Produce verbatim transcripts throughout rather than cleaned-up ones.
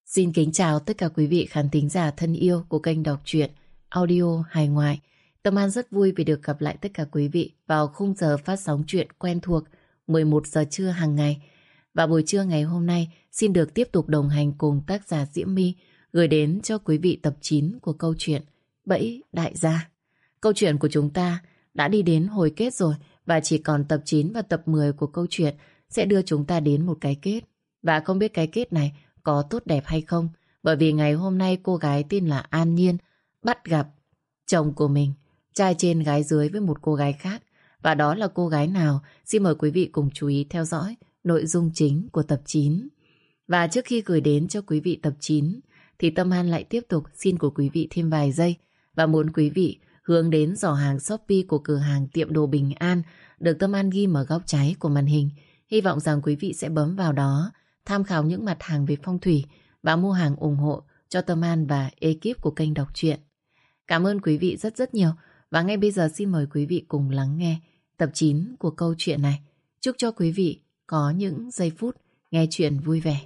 Xin kính chào tất cả quý vị khán thính giả thân yêu của kênh đọc truyện audio hài ngoại. Tâm An rất vui vì được gặp lại tất cả quý vị vào khung giờ phát sóng truyện quen thuộc mười một giờ trưa hàng ngày. Và buổi trưa ngày hôm nay xin được tiếp tục đồng hành cùng tác giả Diễm My gửi đến cho quý vị tập chín của câu chuyện Bẫy Đại Gia. Câu chuyện của chúng ta đã đi đến hồi kết rồi và chỉ còn tập chín và tập mười của câu chuyện sẽ đưa chúng ta đến một cái kết. Và không biết cái kết này có tốt đẹp hay không, bởi vì ngày hôm nay cô gái tên là An Nhiên bắt gặp chồng của mình trai trên gái dưới với một cô gái khác. Và đó là cô gái nào? Xin mời quý vị cùng chú ý theo dõi nội dung chính của tập chín. Và trước khi gửi đến cho quý vị tập chín thì Tâm An lại tiếp tục xin của quý vị thêm vài giây và muốn quý vị hướng đến giỏ hàng Shopee của cửa hàng tiệm đồ Bình An được Tâm An ghi ở góc trái của màn hình. Hy vọng rằng quý vị sẽ bấm vào đó tham khảo những mặt hàng về phong thủy và mua hàng ủng hộ cho Tâm An và ekip của kênh đọc truyện. Cảm ơn quý vị rất rất nhiều. Và ngay bây giờ xin mời quý vị cùng lắng nghe tập chín của câu chuyện này. Chúc cho quý vị có những giây phút nghe chuyện vui vẻ.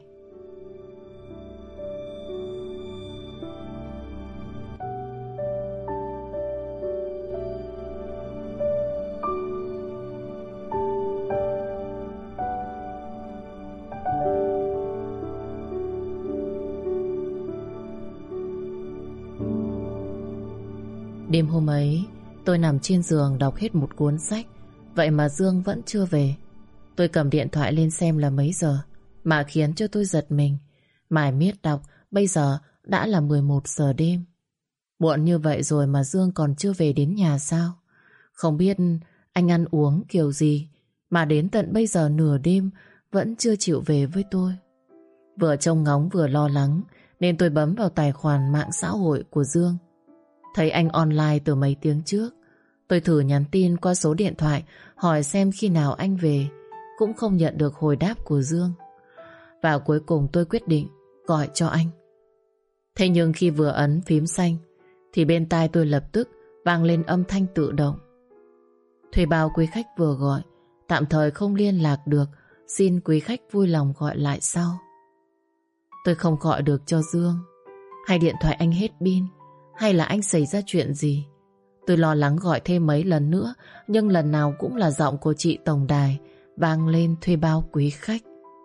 Đêm hôm ấy, tôi nằm trên giường đọc hết một cuốn sách. Vậy mà Dương vẫn chưa về. Tôi cầm điện thoại lên xem là mấy giờ, mà khiến cho tôi giật mình. Mải miết đọc, bây giờ đã là mười một giờ đêm. Muộn như vậy rồi mà Dương còn chưa về đến nhà sao? Không biết anh ăn uống kiểu gì mà đến tận bây giờ nửa đêm vẫn chưa chịu về với tôi. Vừa trông ngóng vừa lo lắng nên tôi bấm vào tài khoản mạng xã hội của Dương. Thấy anh online từ mấy tiếng trước. Tôi thử nhắn tin qua số điện thoại hỏi xem khi nào anh về, cũng không nhận được hồi đáp của Dương. Và cuối cùng tôi quyết định gọi cho anh. Thế nhưng khi vừa ấn phím xanh thì bên tai tôi lập tức vang lên âm thanh tự động: thuê bao quý khách vừa gọi, tạm thời không liên lạc được, xin quý khách vui lòng gọi lại sau. Tôi không gọi được cho Dương. Hay điện thoại anh hết pin, hay là anh xảy ra chuyện gì? Tôi lo lắng gọi thêm mấy lần nữa, nhưng lần nào cũng là giọng của chị tổng đài vang lên: thuê bao quý khách.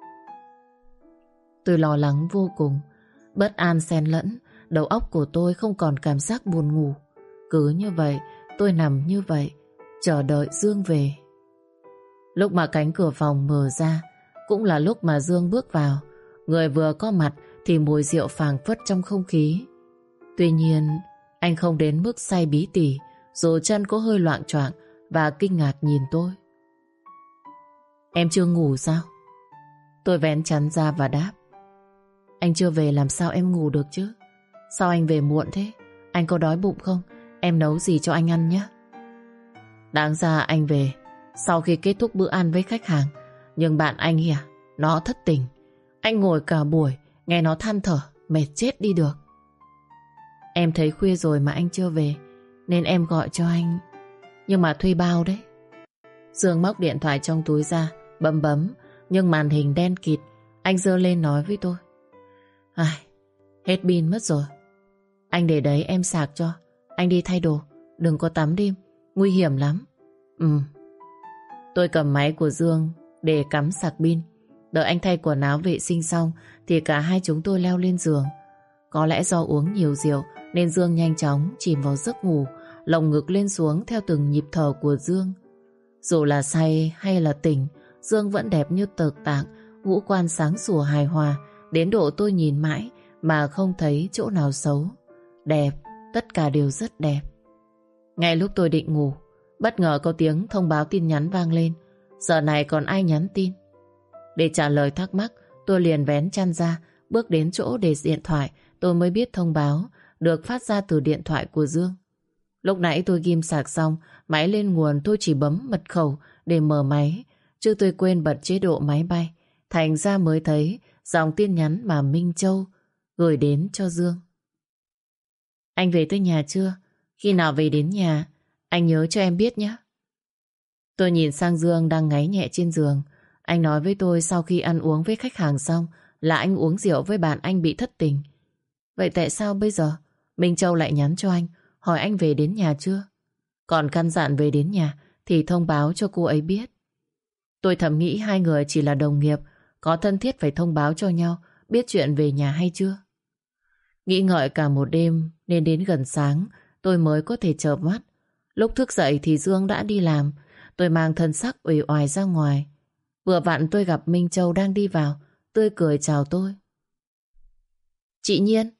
Tôi lo lắng vô cùng, bất an xen lẫn, đầu óc của tôi không còn cảm giác buồn ngủ. Cứ như vậy, tôi nằm như vậy, chờ đợi Dương về. Lúc mà cánh cửa phòng mở ra, cũng là lúc mà Dương bước vào. Người vừa có mặt thì mùi rượu phảng phất trong không khí. Tuy nhiên, anh không đến mức say bí tỉ, dù chân có hơi loạng choạng và kinh ngạc nhìn tôi. Em chưa ngủ sao? Tôi vén chăn ra và đáp. Anh chưa về làm sao em ngủ được chứ? Sao anh về muộn thế? Anh có đói bụng không? Em nấu gì cho anh ăn nhé. Đáng ra anh về sau khi kết thúc bữa ăn với khách hàng, nhưng bạn anh hả? Nó thất tình. Anh ngồi cả buổi nghe nó than thở, mệt chết đi được. Em thấy khuya rồi mà anh chưa về nên em gọi cho anh. Nhưng mà thuê bao đấy. Dương móc điện thoại trong túi ra, bấm bấm, nhưng màn hình đen kịt. Anh giơ lên nói với tôi: Ai, hết pin mất rồi. Anh để đấy em sạc cho. Anh đi thay đồ, đừng có tắm đêm, nguy hiểm lắm. Ừ. Tôi cầm máy của Dương để cắm sạc pin. Đợi anh thay quần áo vệ sinh xong thì cả hai chúng tôi leo lên giường. Có lẽ do uống nhiều rượu nên Dương nhanh chóng chìm vào giấc ngủ, lồng ngực lên xuống theo từng nhịp thở của Dương. Dù là say hay là tỉnh, Dương vẫn đẹp như tờ tạng, ngũ quan sáng sủa hài hòa, đến độ tôi nhìn mãi mà không thấy chỗ nào xấu. Đẹp, tất cả đều rất đẹp. Ngay lúc tôi định ngủ, bất ngờ có tiếng thông báo tin nhắn vang lên. Giờ này còn ai nhắn tin? Để trả lời thắc mắc, tôi liền vén chăn ra, bước đến chỗ để điện thoại. Tôi mới biết thông báo được phát ra từ điện thoại của Dương. Lúc nãy tôi ghim sạc xong, máy lên nguồn, tôi chỉ bấm mật khẩu để mở máy, chứ tôi quên bật chế độ máy bay. Thành ra mới thấy dòng tin nhắn mà Minh Châu gửi đến cho Dương. Anh về tới nhà chưa? Khi nào về đến nhà, anh nhớ cho em biết nhé. Tôi nhìn sang Dương đang ngáy nhẹ trên giường. Anh nói với tôi sau khi ăn uống với khách hàng xong là anh uống rượu với bạn anh bị thất tình. Vậy tại sao bây giờ Minh Châu lại nhắn cho anh, hỏi anh về đến nhà chưa? Còn căn dặn về đến nhà thì thông báo cho cô ấy biết. Tôi thầm nghĩ hai người chỉ là đồng nghiệp, có thân thiết phải thông báo cho nhau biết chuyện về nhà hay chưa. Nghĩ ngợi cả một đêm nên đến gần sáng tôi mới có thể chợp mắt. Lúc thức dậy thì Dương đã đi làm. Tôi mang thân sắc uể oải ra ngoài. Vừa vặn tôi gặp Minh Châu đang đi vào, tươi cười chào tôi. Chị Nhiên.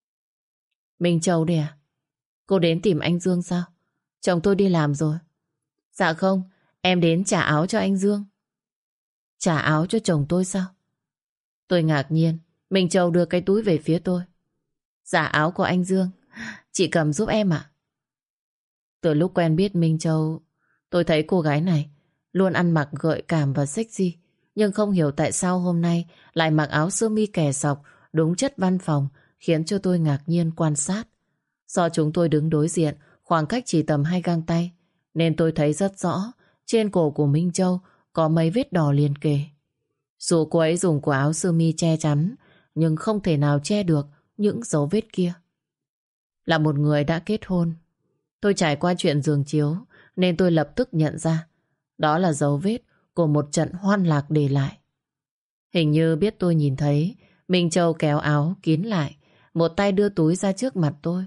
Minh Châu đây à? Cô đến tìm anh Dương sao? Chồng tôi đi làm rồi. Dạ không, em đến trả áo cho anh Dương. Trả áo cho chồng tôi sao? Tôi ngạc nhiên. Minh Châu đưa cái túi về phía tôi. Dạ áo của anh Dương. Chị cầm giúp em ạ. Từ lúc quen biết Minh Châu, tôi thấy cô gái này luôn ăn mặc gợi cảm và sexy. Nhưng không hiểu tại sao hôm nay lại mặc áo sơ mi kẻ sọc đúng chất văn phòng, khiến cho tôi ngạc nhiên quan sát. Do chúng tôi đứng đối diện, khoảng cách chỉ tầm hai gang tay, nên tôi thấy rất rõ trên cổ của Minh Châu có mấy vết đỏ liền kề. Dù cô ấy dùng của áo sơ mi che chắn, nhưng không thể nào che được những dấu vết kia. Là một người đã kết hôn, tôi trải qua chuyện giường chiếu, nên tôi lập tức nhận ra đó là dấu vết của một trận hoan lạc để lại. Hình như biết tôi nhìn thấy, Minh Châu kéo áo kín lại, một tay đưa túi ra trước mặt tôi.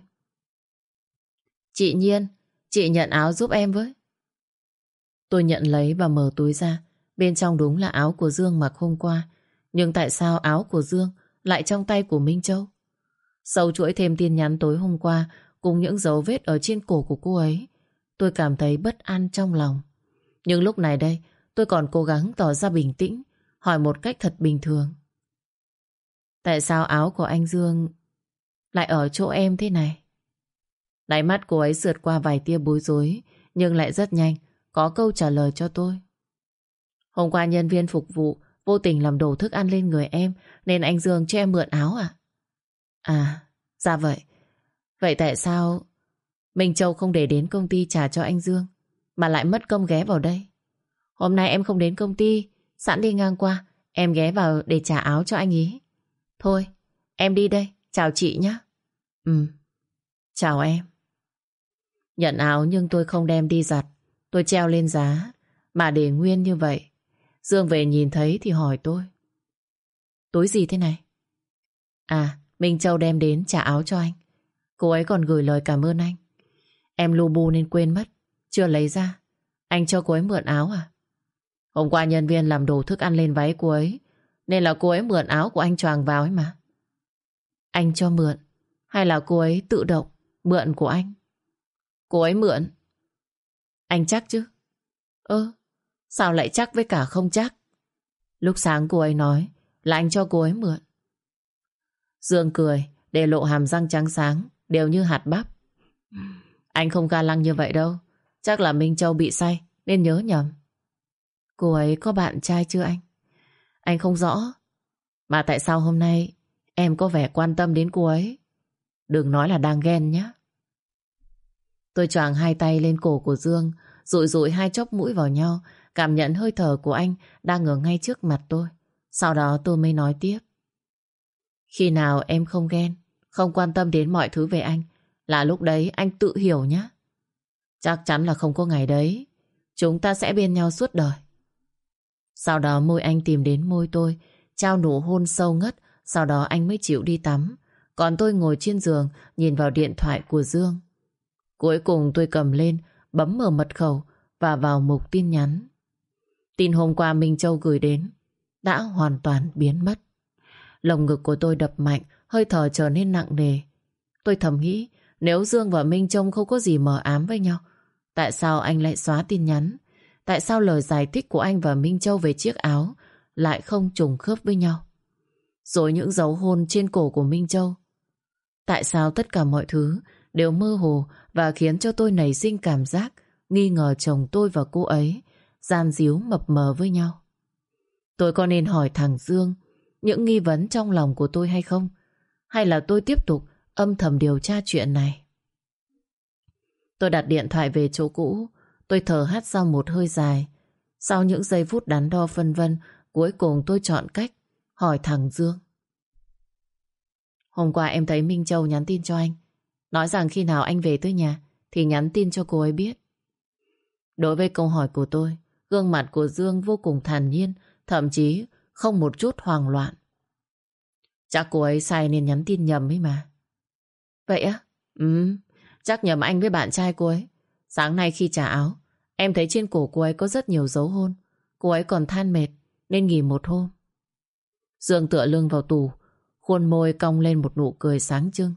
Chị Nhiên, chị nhận áo giúp em với. Tôi nhận lấy và mở túi ra. Bên trong đúng là áo của Dương mặc hôm qua. Nhưng tại sao áo của Dương lại trong tay của Minh Châu? Sâu chuỗi thêm tin nhắn tối hôm qua cùng những dấu vết ở trên cổ của cô ấy, tôi cảm thấy bất an trong lòng. Nhưng lúc này đây, tôi còn cố gắng tỏ ra bình tĩnh, hỏi một cách thật bình thường. Tại sao áo của anh Dương lại ở chỗ em thế này? Đáy mắt cô ấy sượt qua vài tia bối rối, nhưng lại rất nhanh có câu trả lời cho tôi. Hôm qua nhân viên phục vụ vô tình làm đổ thức ăn lên người em, nên anh Dương cho em mượn áo à? À, dạ vậy. Vậy tại sao Minh Châu không để đến công ty trả cho anh Dương, mà lại mất công ghé vào đây? Hôm nay em không đến công ty, sẵn đi ngang qua, em ghé vào để trả áo cho anh ý. Thôi, em đi đây, chào chị nhé. Ừ, chào em. Nhận áo nhưng tôi không đem đi giặt, tôi treo lên giá, mà để nguyên như vậy. Dương về nhìn thấy thì hỏi tôi. Túi gì thế này? À, Minh Châu đem đến trả áo cho anh. Cô ấy còn gửi lời cảm ơn anh. Em lu bu nên quên mất, chưa lấy ra. Anh cho cô ấy mượn áo à? Hôm qua nhân viên làm đổ thức ăn lên váy cô ấy, nên là cô ấy mượn áo của anh choàng vào ấy mà. Anh cho mượn, hay là cô ấy tự động mượn của anh? Cô ấy mượn. Anh chắc chứ? Ơ, sao lại chắc với cả không chắc? Lúc sáng cô ấy nói là anh cho cô ấy mượn. Dương cười, để lộ hàm răng trắng sáng, đều như hạt bắp. Anh không ga lăng như vậy đâu. Chắc là Minh Châu bị say nên nhớ nhầm. Cô ấy có bạn trai chưa anh? Anh không rõ. Mà tại sao hôm nay em có vẻ quan tâm đến cô ấy? Đừng nói là đang ghen nhé. Tôi choàng hai tay lên cổ của Dương, dụi dụi hai chóp mũi vào nhau, cảm nhận hơi thở của anh đang ở ngay trước mặt tôi. Sau đó tôi mới nói tiếp. Khi nào em không ghen, không quan tâm đến mọi thứ về anh, là lúc đấy anh tự hiểu nhé. Chắc chắn là không có ngày đấy. Chúng ta sẽ bên nhau suốt đời. Sau đó môi anh tìm đến môi tôi, trao nụ hôn sâu ngất. Sau đó anh mới chịu đi tắm. Còn tôi ngồi trên giường nhìn vào điện thoại của Dương. Cuối cùng tôi cầm lên, bấm mở mật khẩu và vào mục tin nhắn. Tin hôm qua Minh Châu gửi đến đã hoàn toàn biến mất. Lồng ngực của tôi đập mạnh, hơi thở trở nên nặng nề. Tôi thầm nghĩ, nếu Dương và Minh Châu không có gì mờ ám với nhau, tại sao anh lại xóa tin nhắn? Tại sao lời giải thích của anh và Minh Châu về chiếc áo lại không trùng khớp với nhau? Rồi những dấu hôn trên cổ của Minh Châu. Tại sao tất cả mọi thứ đều mơ hồ và khiến cho tôi nảy sinh cảm giác nghi ngờ chồng tôi và cô ấy gian díu mập mờ với nhau? Tôi có nên hỏi thằng Dương những nghi vấn trong lòng của tôi hay không? Hay là tôi tiếp tục âm thầm điều tra chuyện này? Tôi đặt điện thoại về chỗ cũ. Tôi thở hắt ra một hơi dài. Sau những giây phút đắn đo phân vân, cuối cùng tôi chọn cách hỏi thằng Dương. Hôm qua em thấy Minh Châu nhắn tin cho anh, nói rằng khi nào anh về tới nhà thì nhắn tin cho cô ấy biết. Đối với câu hỏi của tôi, gương mặt của Dương vô cùng thản nhiên, thậm chí không một chút hoang loạn. Chắc cô ấy sai nên nhắn tin nhầm ấy mà. Vậy á? Ừ, chắc nhầm anh với bạn trai cô ấy. Sáng nay khi trả áo, em thấy trên cổ cô ấy có rất nhiều dấu hôn. Cô ấy còn than mệt nên nghỉ một hôm. Dương tựa lưng vào tủ, khuôn môi cong lên một nụ cười sáng trưng.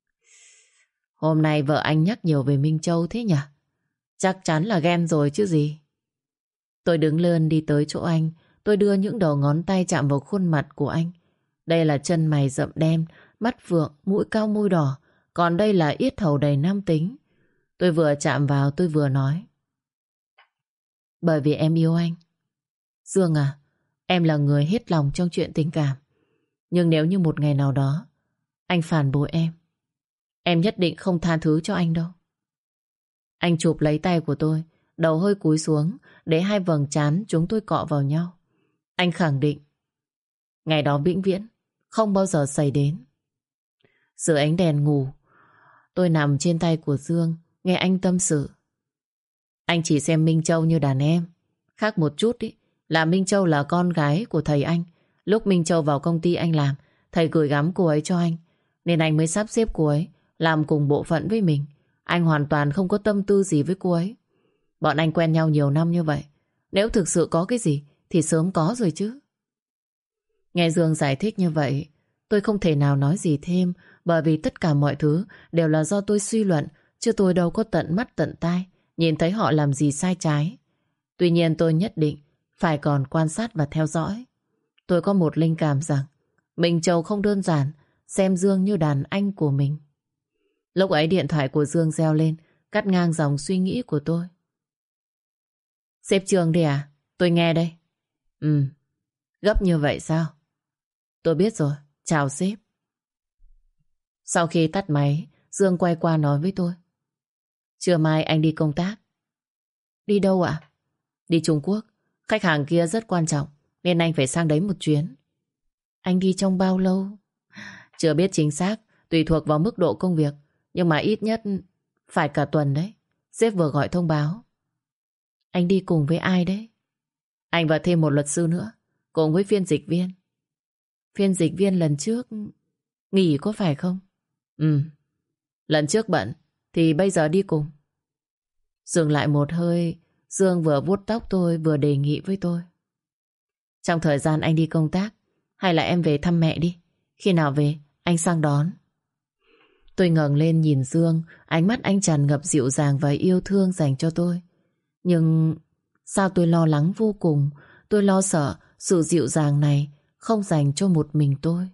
Hôm nay vợ anh nhắc nhiều về Minh Châu thế nhỉ? Chắc chắn là ghen rồi chứ gì. Tôi đứng lên đi tới chỗ anh. Tôi đưa những đầu ngón tay chạm vào khuôn mặt của anh. Đây là chân mày rậm đen, mắt phượng, mũi cao môi đỏ. Còn đây là yết hầu đầy nam tính. Tôi vừa chạm vào tôi vừa nói. Bởi vì em yêu anh. Dương à, em là người hết lòng trong chuyện tình cảm. Nhưng nếu như một ngày nào đó anh phản bội em, em nhất định không tha thứ cho anh đâu. Anh chụp lấy tay của tôi, đầu hơi cúi xuống để hai vầng trán chúng tôi cọ vào nhau. Anh khẳng định ngày đó vĩnh viễn không bao giờ xảy đến. Dưới ánh đèn ngủ, tôi nằm trên tay của Dương, nghe anh tâm sự. Anh chỉ xem Minh Châu như đàn em. Khác một chút ý, là Minh Châu là con gái của thầy anh. Lúc Minh Châu vào công ty anh làm, thầy gửi gắm cô ấy cho anh, nên anh mới sắp xếp cô ấy làm cùng bộ phận với mình. Anh hoàn toàn không có tâm tư gì với cô ấy. Bọn anh quen nhau nhiều năm như vậy, nếu thực sự có cái gì thì sớm có rồi chứ. Nghe Dương giải thích như vậy, tôi không thể nào nói gì thêm, bởi vì tất cả mọi thứ đều là do tôi suy luận, chứ tôi đâu có tận mắt tận tai nhìn thấy họ làm gì sai trái. Tuy nhiên tôi nhất định phải còn quan sát và theo dõi. Tôi có một linh cảm rằng Minh Châu không đơn giản xem Dương như đàn anh của mình. Lúc ấy điện thoại của Dương reo lên, cắt ngang dòng suy nghĩ của tôi. Sếp Trương đi à? Tôi nghe đây. Ừ, gấp như vậy sao? Tôi biết rồi, chào sếp. Sau khi tắt máy, Dương quay qua nói với tôi. Trưa mai anh đi công tác. Đi đâu ạ? Đi Trung Quốc. Khách hàng kia rất quan trọng nên anh phải sang đấy một chuyến. Anh đi trong bao lâu? Chưa biết chính xác, tùy thuộc vào mức độ công việc, nhưng mà ít nhất phải cả tuần đấy. Sếp vừa gọi thông báo. Anh đi cùng với ai đấy? Anh và thêm một luật sư nữa, cùng với phiên dịch viên. Phiên dịch viên lần trước nghỉ có phải không? Ừ, lần trước bận thì bây giờ đi cùng. Dừng lại một hơi, Dương vừa vuốt tóc tôi vừa đề nghị với tôi. Trong thời gian anh đi công tác, hay là em về thăm mẹ đi. Khi nào về, anh sang đón. Tôi ngẩng lên nhìn Dương, ánh mắt anh tràn ngập dịu dàng và yêu thương dành cho tôi. Nhưng sao tôi lo lắng vô cùng. Tôi lo sợ sự dịu dàng này không dành cho một mình tôi.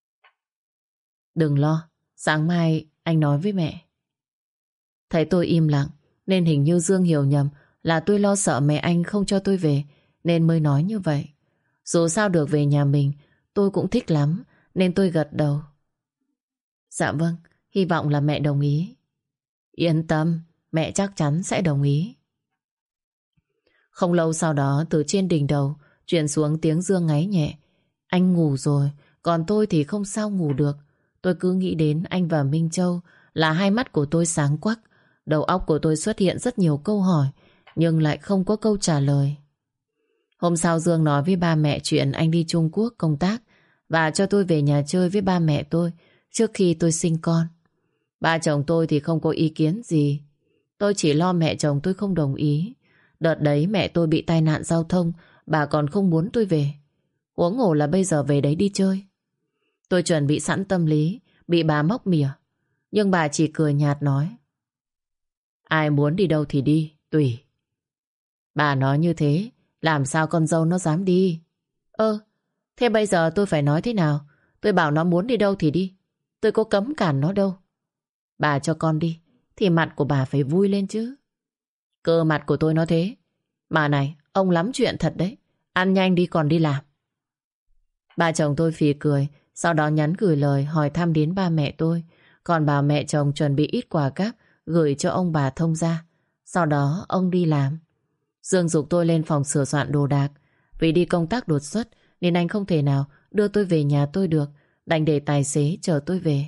Đừng lo, sáng mai anh nói với mẹ. Thấy tôi im lặng nên hình như Dương hiểu nhầm là tôi lo sợ mẹ anh không cho tôi về, nên mới nói như vậy. Dù sao được về nhà mình, tôi cũng thích lắm, nên tôi gật đầu. Dạ vâng, hy vọng là mẹ đồng ý. Yên tâm, mẹ chắc chắn sẽ đồng ý. Không lâu sau đó, từ trên đỉnh đầu chuyển xuống tiếng Dương ngáy nhẹ. Anh ngủ rồi, còn tôi thì không sao ngủ được. Tôi cứ nghĩ đến anh và Minh Châu là hai mắt của tôi sáng quắc. Đầu óc của tôi xuất hiện rất nhiều câu hỏi, nhưng lại không có câu trả lời. Hôm sau Dương nói với ba mẹ chuyện anh đi Trung Quốc công tác và cho tôi về nhà chơi với ba mẹ tôi trước khi tôi sinh con. Ba chồng tôi thì không có ý kiến gì. Tôi chỉ lo mẹ chồng tôi không đồng ý. Đợt đấy mẹ tôi bị tai nạn giao thông, bà còn không muốn tôi về. Huống hồ là bây giờ về đấy đi chơi. Tôi chuẩn bị sẵn tâm lý bị bà móc mỉa, nhưng bà chỉ cười nhạt nói: ai muốn đi đâu thì đi, tùy. Bà nói như thế, làm sao con dâu nó dám đi? Ơ, thế bây giờ tôi phải nói thế nào? Tôi bảo nó muốn đi đâu thì đi, tôi có cấm cản nó đâu. Bà cho con đi thì mặt của bà phải vui lên chứ. Cơ mặt của tôi nó thế. Mà này, ông lắm chuyện thật đấy. Ăn nhanh đi còn đi làm. Bà chồng tôi phì cười, sau đó nhắn gửi lời hỏi thăm đến ba mẹ tôi. Còn bà mẹ chồng chuẩn bị ít quà cáp gửi cho ông bà thông gia. Sau đó ông đi làm. Dương giục tôi lên phòng sửa soạn đồ đạc. Vì đi công tác đột xuất nên anh không thể nào đưa tôi về nhà tôi được, đành để tài xế chở tôi về.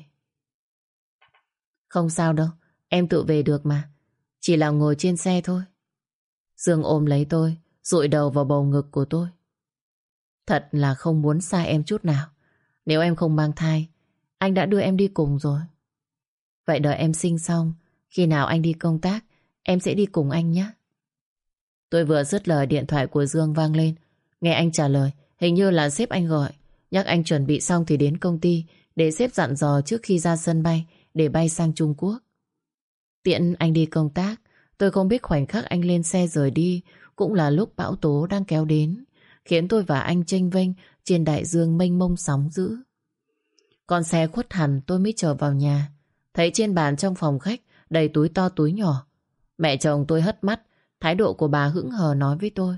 Không sao đâu, em tự về được mà. Chỉ là ngồi trên xe thôi. Dương ôm lấy tôi, dụi đầu vào bầu ngực của tôi. Thật là không muốn xa em chút nào. Nếu em không mang thai, anh đã đưa em đi cùng rồi. Vậy đợi em sinh xong, khi nào anh đi công tác, em sẽ đi cùng anh nhé. Tôi vừa dứt lời, điện thoại của Dương vang lên. Nghe anh trả lời, hình như là sếp anh gọi, nhắc anh chuẩn bị xong thì đến công ty, để sếp dặn dò trước khi ra sân bay để bay sang Trung Quốc. Tiện anh đi công tác, tôi không biết khoảnh khắc anh lên xe rời đi cũng là lúc bão tố đang kéo đến, khiến tôi và anh chênh vênh trên đại dương mênh mông sóng dữ. Con xe khuất hẳn tôi mới trở vào nhà. Thấy trên bàn trong phòng khách đầy túi to túi nhỏ. Mẹ chồng tôi hất mắt, thái độ của bà hững hờ nói với tôi: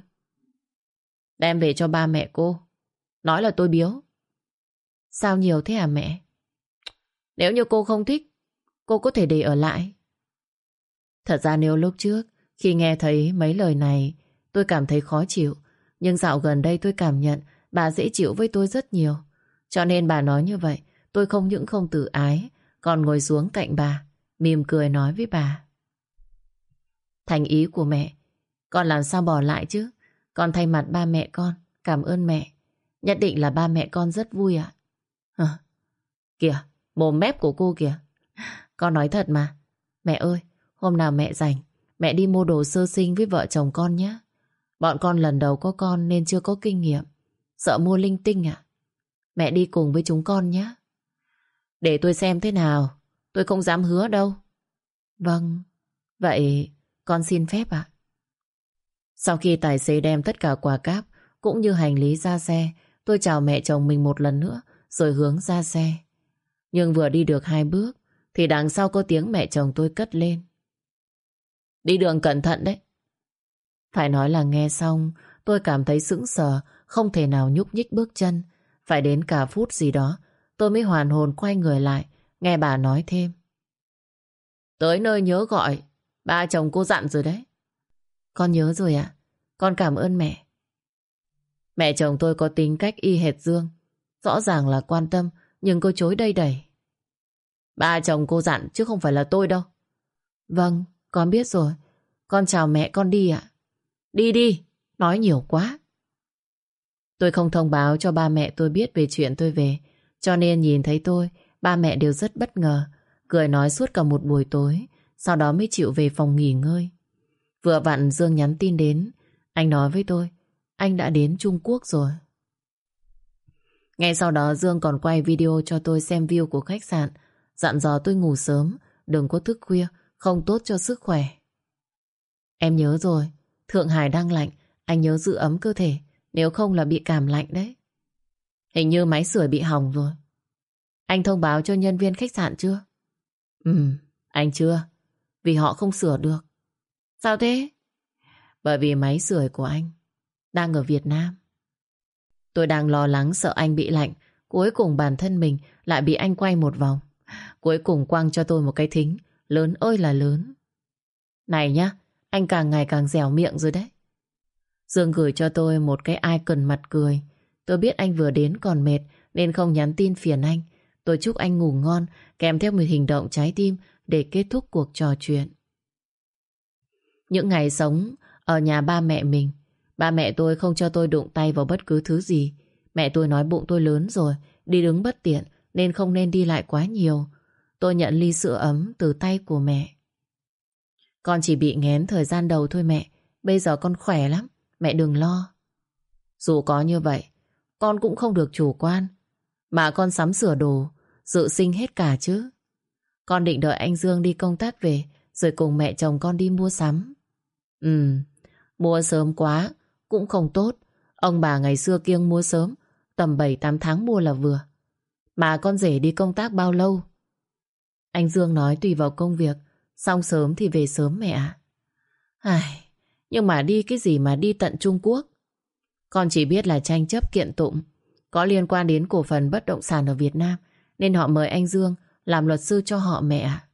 đem về cho ba mẹ cô. Nói là tôi biếu. Sao nhiều thế à mẹ? Nếu như cô không thích, cô có thể để ở lại. Thật ra nếu lúc trước, khi nghe thấy mấy lời này, tôi cảm thấy khó chịu. Nhưng dạo gần đây tôi cảm nhận bà dễ chịu với tôi rất nhiều. Cho nên bà nói như vậy, tôi không những không tự ái, còn ngồi xuống cạnh bà, mỉm cười nói với bà: thành ý của mẹ, con làm sao bỏ lại chứ. Con thay mặt ba mẹ con cảm ơn mẹ. Nhất định là ba mẹ con rất vui ạ. À? Kìa, mồm mép của cô kìa. Con nói thật mà. Mẹ ơi, hôm nào mẹ rảnh, mẹ đi mua đồ sơ sinh với vợ chồng con nhé. Bọn con lần đầu có con nên chưa có kinh nghiệm, sợ mua linh tinh ạ. Mẹ đi cùng với chúng con nhé. Để tôi xem thế nào, tôi không dám hứa đâu. Vâng, vậy con xin phép ạ. Sau khi tài xế đem tất cả quà cáp cũng như hành lý ra xe, tôi chào mẹ chồng mình một lần nữa rồi hướng ra xe. Nhưng vừa đi được hai bước thì đằng sau có tiếng mẹ chồng tôi cất lên: đi đường cẩn thận đấy. Phải nói là nghe xong tôi cảm thấy sững sờ, không thể nào nhúc nhích bước chân. Phải đến cả phút gì đó tôi mới hoàn hồn quay người lại, nghe bà nói thêm: tới nơi nhớ gọi, ba chồng cô dặn rồi đấy. Con nhớ rồi ạ. Con cảm ơn mẹ. Mẹ chồng tôi có tính cách y hệt Dương. Rõ ràng là quan tâm, nhưng cô chối đầy đẩy. Ba chồng cô dặn chứ không phải là tôi đâu. Vâng, con biết rồi. Con chào mẹ, con đi ạ. Đi đi, nói nhiều quá. Tôi không thông báo cho ba mẹ tôi biết về chuyện tôi về, cho nên nhìn thấy tôi, ba mẹ đều rất bất ngờ, cười nói suốt cả một buổi tối, sau đó mới chịu về phòng nghỉ ngơi. Vừa vặn Dương nhắn tin đến, anh nói với tôi anh đã đến Trung Quốc rồi. Ngay sau đó Dương còn quay video cho tôi xem view của khách sạn, dặn dò tôi ngủ sớm, đừng có thức khuya, không tốt cho sức khỏe. Em nhớ rồi, Thượng Hải đang lạnh, anh nhớ giữ ấm cơ thể, nếu không là bị cảm lạnh đấy. Hình như máy sưởi bị hỏng rồi. Anh thông báo cho nhân viên khách sạn chưa? Ừ, anh chưa, vì họ không sửa được. Sao thế? Bởi vì máy sưởi của anh đang ở Việt Nam. Tôi đang lo lắng sợ anh bị lạnh, cuối cùng bản thân mình lại bị anh quay một vòng. Cuối cùng quăng cho tôi một cái thính lớn ơi là lớn. Này nhá, anh càng ngày càng dẻo miệng rồi đấy. Dương gửi cho tôi một cái icon mặt cười. Tôi biết anh vừa đến còn mệt nên không nhắn tin phiền anh. Tôi chúc anh ngủ ngon, kèm theo một hình động trái tim để kết thúc cuộc trò chuyện. Những ngày sống ở nhà ba mẹ mình, ba mẹ tôi không cho tôi đụng tay vào bất cứ thứ gì. Mẹ tôi nói bụng tôi lớn rồi, đi đứng bất tiện nên không nên đi lại quá nhiều. Tôi nhận ly sữa ấm từ tay của mẹ. Con chỉ bị nghén thời gian đầu thôi mẹ. Bây giờ con khỏe lắm, mẹ đừng lo. Dù có như vậy, con cũng không được chủ quan. Mà con sắm sửa đồ, dự sinh hết cả chứ. Con định đợi anh Dương đi công tác về rồi cùng mẹ chồng con đi mua sắm. Ừ, mua sớm quá cũng không tốt. Ông bà ngày xưa kiêng mua sớm, tầm bảy tám tháng mua là vừa. Mà con rể đi công tác bao lâu? Anh Dương nói tùy vào công việc, xong sớm thì về sớm mẹ ạ. Ai, nhưng mà đi cái gì mà đi tận Trung Quốc? Con chỉ biết là tranh chấp kiện tụng có liên quan đến cổ phần bất động sản ở Việt Nam, nên họ mời anh Dương làm luật sư cho họ mẹ ạ.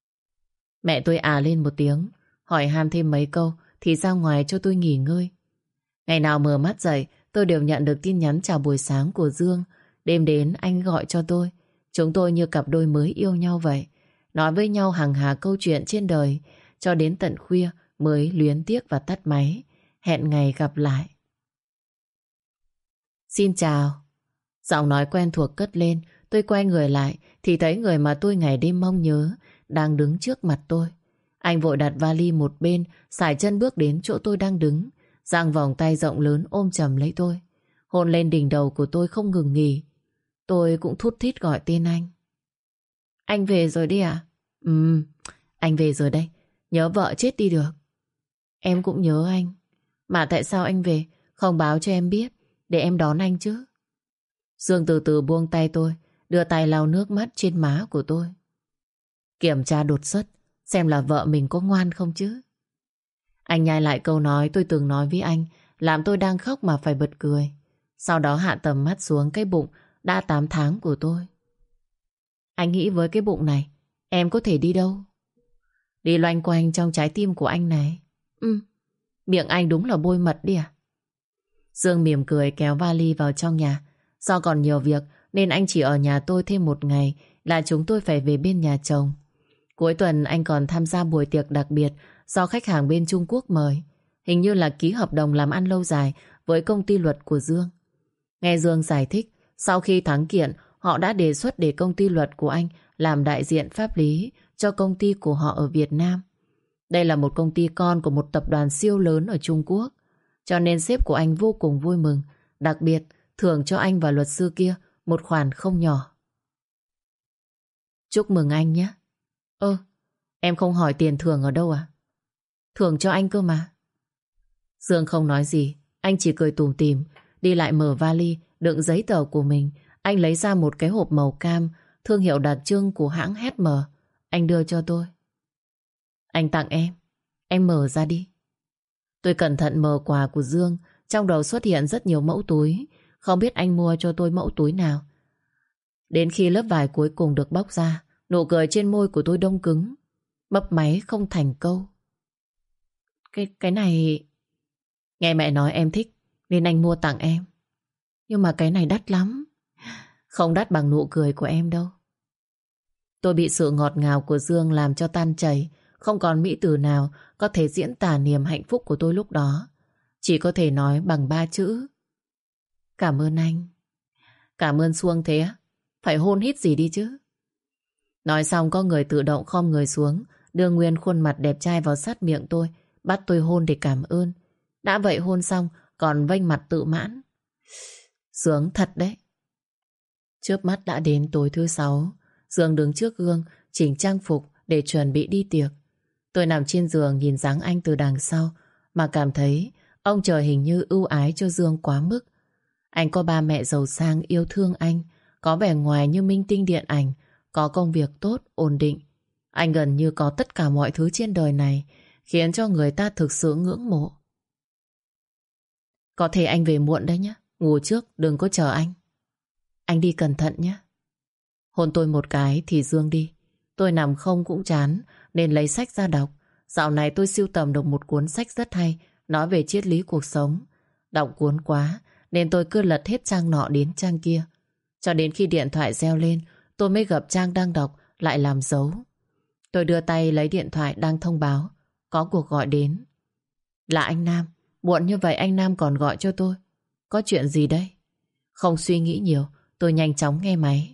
Mẹ tôi à lên một tiếng, hỏi han thêm mấy câu thì ra ngoài cho tôi nghỉ ngơi. Ngày nào mở mắt dậy tôi đều nhận được tin nhắn chào buổi sáng của Dương Đêm đến anh gọi cho tôi. Chúng tôi như cặp đôi mới yêu nhau vậy. Nói với nhau hằng hà câu chuyện trên đời. Cho đến tận khuya mới luyến tiếc và tắt máy. Hẹn ngày gặp lại. Xin chào. Giọng nói quen thuộc cất lên. Tôi quay người lại thì thấy người mà tôi ngày đêm mong nhớ đang đứng trước mặt tôi. Anh vội đặt vali một bên, sải chân bước đến chỗ tôi đang đứng, giang vòng tay rộng lớn ôm chầm lấy tôi, hôn lên đỉnh đầu của tôi không ngừng nghỉ. Tôi cũng thút thít gọi tên anh. Anh về rồi đi à? Ừ, anh về rồi đây. Nhớ vợ chết đi được. Em cũng nhớ anh. Mà tại sao anh về không báo cho em biết để em đón anh chứ? Dương từ từ buông tay tôi, đưa tay lau nước mắt trên má của tôi. Kiểm tra đột xuất xem là vợ mình có ngoan không chứ. Anh nhai lại câu nói tôi từng nói với anh, làm tôi đang khóc mà phải bật cười. Sau đó hạ tầm mắt xuống cái bụng đã tám tháng của tôi. Anh nghĩ với cái bụng này em có thể đi đâu? Đi loanh quanh trong trái tim của anh này. Ừ, miệng anh đúng là bôi mật đi à? Dương mỉm cười kéo vali vào trong nhà. Do còn nhiều việc nên anh chỉ ở nhà tôi thêm một ngày là chúng tôi phải về bên nhà chồng. Cuối tuần anh còn tham gia buổi tiệc đặc biệt do khách hàng bên Trung Quốc mời. Hình như là ký hợp đồng làm ăn lâu dài với công ty luật của Dương. Nghe Dương giải thích, sau khi thắng kiện, họ đã đề xuất để công ty luật của anh làm đại diện pháp lý cho công ty của họ ở Việt Nam. Đây là một công ty con của một tập đoàn siêu lớn ở Trung Quốc. Cho nên sếp của anh vô cùng vui mừng, đặc biệt thưởng cho anh và luật sư kia một khoản không nhỏ. Chúc mừng anh nhé. Ơ, em không hỏi tiền thưởng ở đâu à? Thưởng cho anh cơ mà. Dương không nói gì, anh chỉ cười tủm tỉm, đi lại mở vali đựng giấy tờ của mình. Anh lấy ra một cái hộp màu cam, thương hiệu đặc trưng của hãng hát em. Anh đưa cho tôi. Anh tặng em, em mở ra đi. Tôi cẩn thận mở quà của Dương, trong đầu xuất hiện rất nhiều mẫu túi. Không biết anh mua cho tôi mẫu túi nào. Đến khi lớp vải cuối cùng được bóc ra, nụ cười trên môi của tôi đông cứng, mấp máy không thành câu. Cái, cái này... Nghe mẹ nói em thích nên anh mua tặng em. Nhưng mà cái này đắt lắm. Không đắt bằng nụ cười của em đâu. Tôi bị sự ngọt ngào của Dương làm cho tan chảy. Không còn mỹ từ nào có thể diễn tả niềm hạnh phúc của tôi lúc đó. Chỉ có thể nói bằng ba chữ: cảm ơn anh. Cảm ơn xuông thế á? Phải hôn hít gì đi chứ. Nói xong có người tự động khom người xuống, đưa nguyên khuôn mặt đẹp trai vào sát miệng tôi, bắt tôi hôn để cảm ơn. Đã vậy hôn xong còn vênh mặt tự mãn. Sướng thật đấy. Chớp mắt đã đến tối thứ sáu. Dương đứng trước gương chỉnh trang phục để chuẩn bị đi tiệc. Tôi nằm trên giường nhìn dáng anh từ đằng sau mà cảm thấy ông trời hình như ưu ái cho Dương quá mức. Anh có ba mẹ giàu sang yêu thương anh, có vẻ ngoài như minh tinh điện ảnh, có công việc tốt, ổn định. Anh gần như có tất cả mọi thứ trên đời này, khiến cho người ta thực sự ngưỡng mộ. Có thể anh về muộn đấy nhé. Ngủ trước, đừng có chờ anh. Anh đi cẩn thận nhé. Hôn tôi một cái thì Dương đi. Tôi nằm không cũng chán nên lấy sách ra đọc. Dạo này tôi sưu tầm được một cuốn sách rất hay, nói về triết lý cuộc sống. Đọc cuốn quá nên tôi cứ lật hết trang nọ đến trang kia. Cho đến khi điện thoại reo lên, tôi mới gặp trang đang đọc lại làm dấu. Tôi đưa tay lấy điện thoại đang thông báo có cuộc gọi đến. Là anh Nam. Muộn như vậy anh Nam còn gọi cho tôi. Có chuyện gì đây? Không suy nghĩ nhiều, tôi nhanh chóng nghe máy.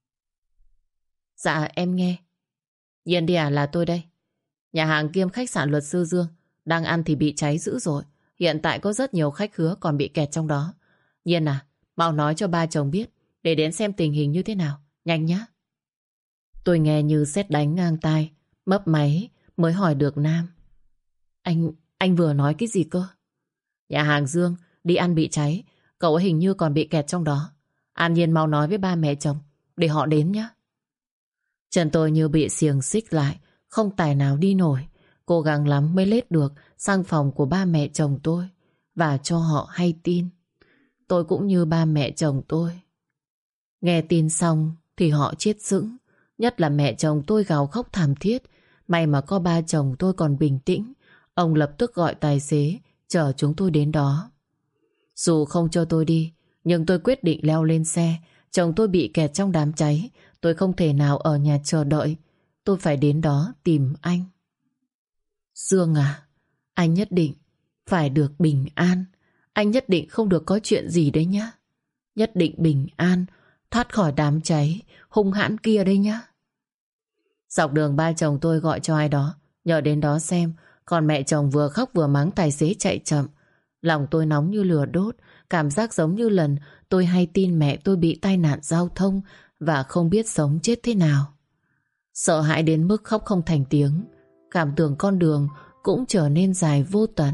Dạ em nghe. Nhiên đi à, là tôi đây. Nhà hàng kiêm khách sạn luật sư Dương đang ăn thì bị cháy dữ rồi. Hiện tại có rất nhiều khách khứa còn bị kẹt trong đó. Nhiên à, mau nói cho ba chồng biết để đến xem tình hình như thế nào. Nhanh nhá. Tôi nghe như sét đánh ngang tai, mấp máy mới hỏi được Nam. Anh, anh vừa nói cái gì cơ? Nhà hàng Dương đi ăn bị cháy, cậu ấy hình như còn bị kẹt trong đó. An Nhiên mau nói với ba mẹ chồng để họ đến nhé. Chân tôi như bị xiềng xích lại, không tài nào đi nổi. Cố gắng lắm mới lết được sang phòng của ba mẹ chồng tôi và cho họ hay tin. Tôi cũng như ba mẹ chồng tôi. Nghe tin xong thì họ chết sững. Nhất là mẹ chồng tôi gào khóc thảm thiết. May mà có ba chồng tôi còn bình tĩnh. Ông lập tức gọi tài xế chở chúng tôi đến đó. Dù không cho tôi đi, nhưng tôi quyết định leo lên xe chồng tôi bị kẹt trong đám cháy. Tôi không thể nào ở nhà chờ đợi. Tôi phải đến đó tìm anh. Dương à, anh nhất định phải được bình an. Anh nhất định không được có chuyện gì đấy nhá. Nhất định bình an, thoát khỏi đám cháy hung hãn kia đấy nhá. Dọc đường ba chồng tôi gọi cho ai đó nhờ đến đó xem. Còn mẹ chồng vừa khóc vừa mắng tài xế chạy chậm. Lòng tôi nóng như lửa đốt. Cảm giác giống như lần tôi hay tin mẹ tôi bị tai nạn giao thông và không biết sống chết thế nào. Sợ hãi đến mức khóc không thành tiếng. Cảm tưởng con đường cũng trở nên dài vô tận.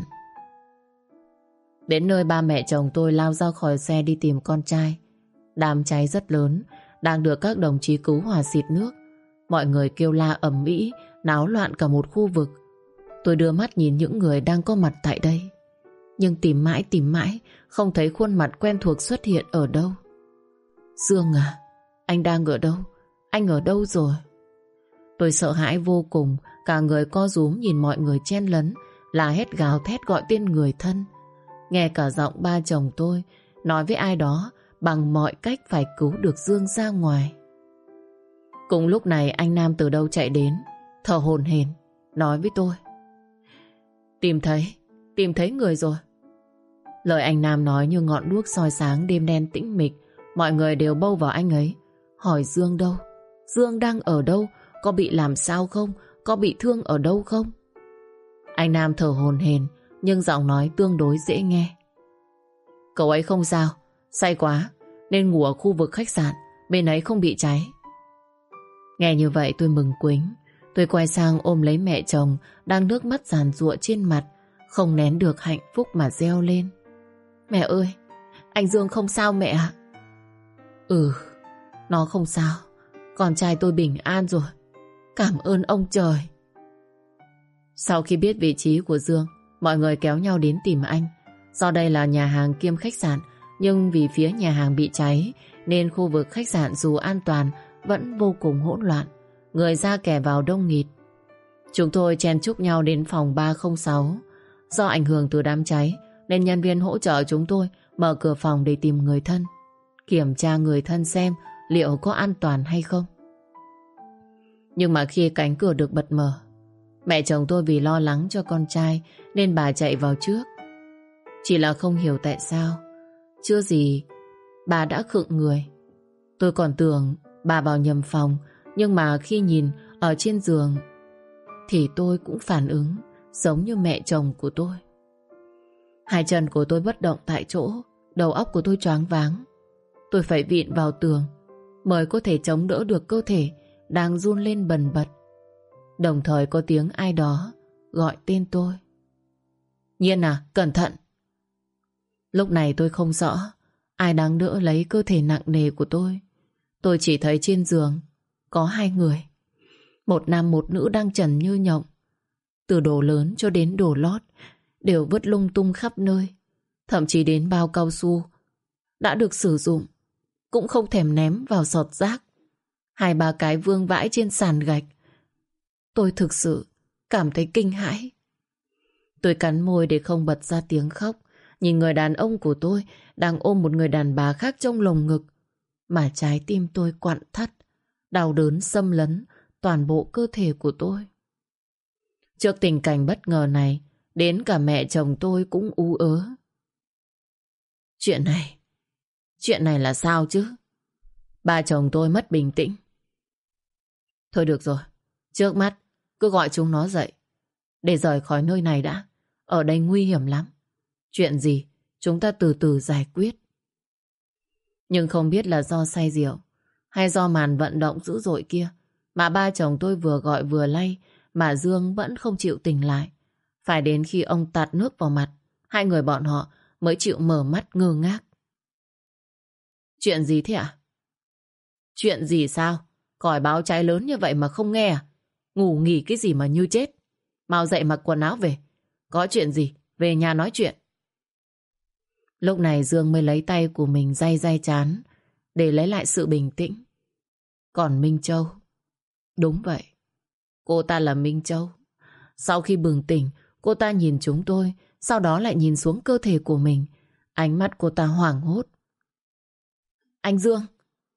Đến nơi ba mẹ chồng tôi lao ra khỏi xe đi tìm con trai. Đám cháy rất lớn, đang được các đồng chí cứu hỏa xịt nước. Mọi người kêu la ầm ĩ, náo loạn cả một khu vực. Tôi đưa mắt nhìn những người đang có mặt tại đây, nhưng tìm mãi tìm mãi không thấy khuôn mặt quen thuộc xuất hiện ở đâu. Dương à, anh đang ở đâu? Anh ở đâu rồi? Tôi sợ hãi vô cùng, cả người co rúm nhìn mọi người chen lấn, la hét gào thét gọi tên người thân. Nghe cả giọng ba chồng tôi nói với ai đó bằng mọi cách phải cứu được Dương ra ngoài. Cùng lúc này anh Nam từ đâu chạy đến, thở hổn hển nói với tôi: Tìm thấy, tìm thấy người rồi. Lời anh Nam nói như ngọn đuốc soi sáng đêm đen tĩnh mịch. Mọi người đều bâu vào anh ấy, hỏi Dương đâu? Dương đang ở đâu? Có bị làm sao không? Có bị thương ở đâu không? Anh Nam thở hổn hển nhưng giọng nói tương đối dễ nghe. Cậu ấy không sao, say quá nên ngủ ở khu vực khách sạn, bên ấy không bị cháy. Nghe như vậy tôi mừng quính. Tôi quay sang ôm lấy mẹ chồng đang nước mắt giàn giụa trên mặt, không nén được hạnh phúc mà reo lên: Mẹ ơi, anh Dương không sao mẹ ạ. Ừ, nó không sao. Con trai tôi bình an rồi. Cảm ơn ông trời. Sau khi biết vị trí của Dương, mọi người kéo nhau đến tìm anh. Do đây là nhà hàng kiêm khách sạn, nhưng vì phía nhà hàng bị cháy nên khu vực khách sạn dù an toàn vẫn vô cùng hỗn loạn. Người ra kẻ vào đông nghịt. Chúng tôi chen chúc nhau đến phòng ba không sáu. Do ảnh hưởng từ đám cháy nên nhân viên hỗ trợ chúng tôi mở cửa phòng để tìm người thân, kiểm tra người thân xem liệu có an toàn hay không. Nhưng mà khi cánh cửa được bật mở, mẹ chồng tôi vì lo lắng cho con trai nên bà chạy vào trước. Chỉ là không hiểu tại sao chưa gì bà đã khựng người. Tôi còn tưởng bà vào nhầm phòng, nhưng mà khi nhìn ở trên giường thì tôi cũng phản ứng giống như mẹ chồng của tôi. Hai chân của tôi bất động tại chỗ, đầu óc của tôi choáng váng. Tôi phải vịn vào tường mới có thể chống đỡ được cơ thể đang run lên bần bật. Đồng thời có tiếng ai đó gọi tên tôi: Nhiên à, cẩn thận. Lúc này tôi không rõ ai đang đỡ lấy cơ thể nặng nề của tôi. Tôi chỉ thấy trên giường có hai người, một nam một nữ đang trần như nhộng. Từ đồ lớn cho đến đồ lót đều vứt lung tung khắp nơi. Thậm chí đến bao cao su đã được sử dụng cũng không thèm ném vào giọt rác. Hai ba cái vương vãi trên sàn gạch. Tôi thực sự cảm thấy kinh hãi. Tôi cắn môi để không bật ra tiếng khóc, nhìn người đàn ông của tôi đang ôm một người đàn bà khác trong lồng ngực, mà trái tim tôi quặn thắt, đau đớn xâm lấn toàn bộ cơ thể của tôi. Trước tình cảnh bất ngờ này, đến cả mẹ chồng tôi cũng ú ớ. Chuyện này, chuyện này là sao chứ? Ba chồng tôi mất bình tĩnh. Thôi được rồi, trước mắt cứ gọi chúng nó dậy để rời khỏi nơi này đã. Ở đây nguy hiểm lắm. Chuyện gì chúng ta từ từ giải quyết. Nhưng không biết là do say rượu hay do màn vận động dữ dội kia mà ba chồng tôi vừa gọi vừa lay mà Dương vẫn không chịu tỉnh lại. Phải đến khi ông tạt nước vào mặt, hai người bọn họ mới chịu mở mắt ngơ ngác. Chuyện gì thế ạ? Chuyện gì sao? Còi báo cháy lớn như vậy mà không nghe à? Ngủ nghỉ cái gì mà như chết. Mau dậy mặc quần áo về. Có chuyện gì? Về nhà nói chuyện. Lúc này Dương mới lấy tay của mình day day trán để lấy lại sự bình tĩnh. Còn Minh Châu? Đúng vậy, cô ta là Minh Châu. Sau khi bừng tỉnh, cô ta nhìn chúng tôi, sau đó lại nhìn xuống cơ thể của mình. Ánh mắt cô ta hoảng hốt. Anh Dương,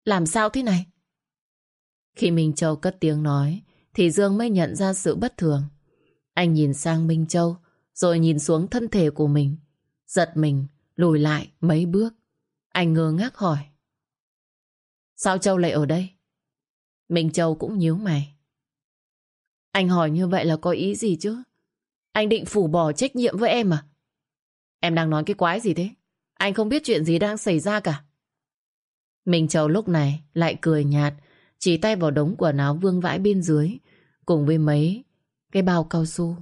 Làm sao thế này? Khi Minh Châu cất tiếng nói thì Dương mới nhận ra sự bất thường. Anh nhìn sang Minh Châu rồi nhìn xuống thân thể của mình, giật mình lùi lại mấy bước. Anh ngơ ngác hỏi: Sao Châu lại ở đây? Minh Châu cũng nhíu mày. Anh hỏi như vậy là có ý gì chứ? Anh định phủ bỏ trách nhiệm với em à? Em đang nói cái quái gì thế? Anh không biết chuyện gì đang xảy ra cả. Minh Châu lúc này lại cười nhạt, chỉ tay vào đống quần áo vương vãi bên dưới cùng với mấy cái bao cao su.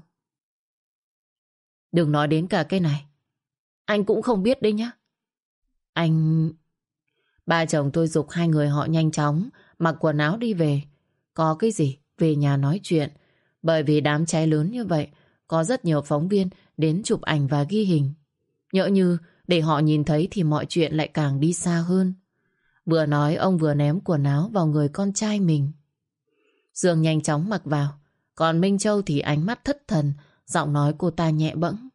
Đừng nói đến cả cái này. Anh cũng không biết đấy nhá. Anh... Ba chồng tôi giục hai người họ nhanh chóng mặc quần áo đi về. Có cái gì về nhà nói chuyện. Bởi vì đám cháy lớn như vậy, có rất nhiều phóng viên đến chụp ảnh và ghi hình. Nhỡ như để họ nhìn thấy thì mọi chuyện lại càng đi xa hơn. Vừa nói ông vừa ném quần áo vào người con trai mình. Dương nhanh chóng mặc vào, còn Minh Châu thì ánh mắt thất thần, giọng nói cô ta nhẹ bẫng.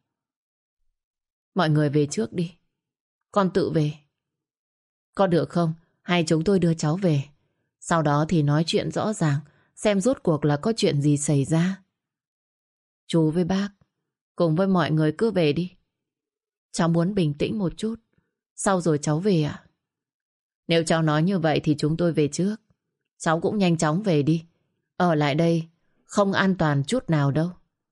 Mọi người về trước đi, con tự về. Có được không? Hay chúng tôi đưa cháu về, sau đó thì nói chuyện rõ ràng, xem rốt cuộc là có chuyện gì xảy ra. Chú với bác cùng với mọi người cứ về đi. Cháu muốn bình tĩnh một chút, sau rồi cháu về ạ. Nếu cháu nói như vậy thì chúng tôi về trước. Cháu cũng nhanh chóng về đi. Ở lại đây không an toàn chút nào đâu.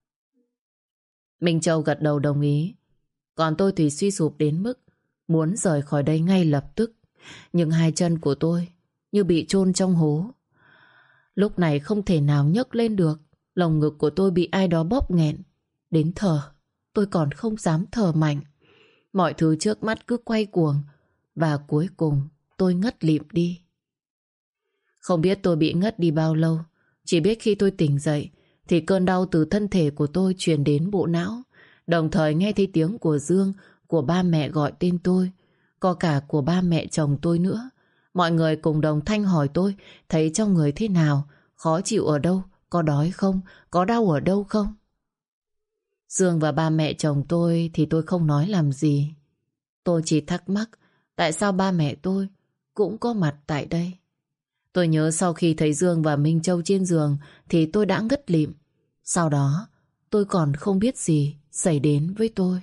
Minh Châu gật đầu đồng ý. Còn tôi thì suy sụp đến mức muốn rời khỏi đây ngay lập tức. Nhưng hai chân của tôi như bị chôn trong hố. Lúc này không thể nào nhấc lên được. Lồng ngực của tôi bị ai đó bóp nghẹn. Đến thở tôi còn không dám thở mạnh. Mọi thứ trước mắt cứ quay cuồng. Và cuối cùng tôi ngất lịm đi. Không biết tôi bị ngất đi bao lâu. Chỉ biết khi tôi tỉnh dậy thì cơn đau từ thân thể của tôi truyền đến bộ não. Đồng thời nghe thấy tiếng của Dương, của ba mẹ gọi tên tôi, có cả của ba mẹ chồng tôi nữa. Mọi người cùng đồng thanh hỏi tôi thấy trong người thế nào, khó chịu ở đâu, có đói không, có đau ở đâu không. Dương và ba mẹ chồng tôi thì tôi không nói làm gì. Tôi chỉ thắc mắc tại sao ba mẹ tôi cũng có mặt tại đây. Tôi nhớ sau khi thấy Dương và Minh Châu trên giường thì tôi đã ngất lịm. Sau đó tôi còn không biết gì xảy đến với tôi.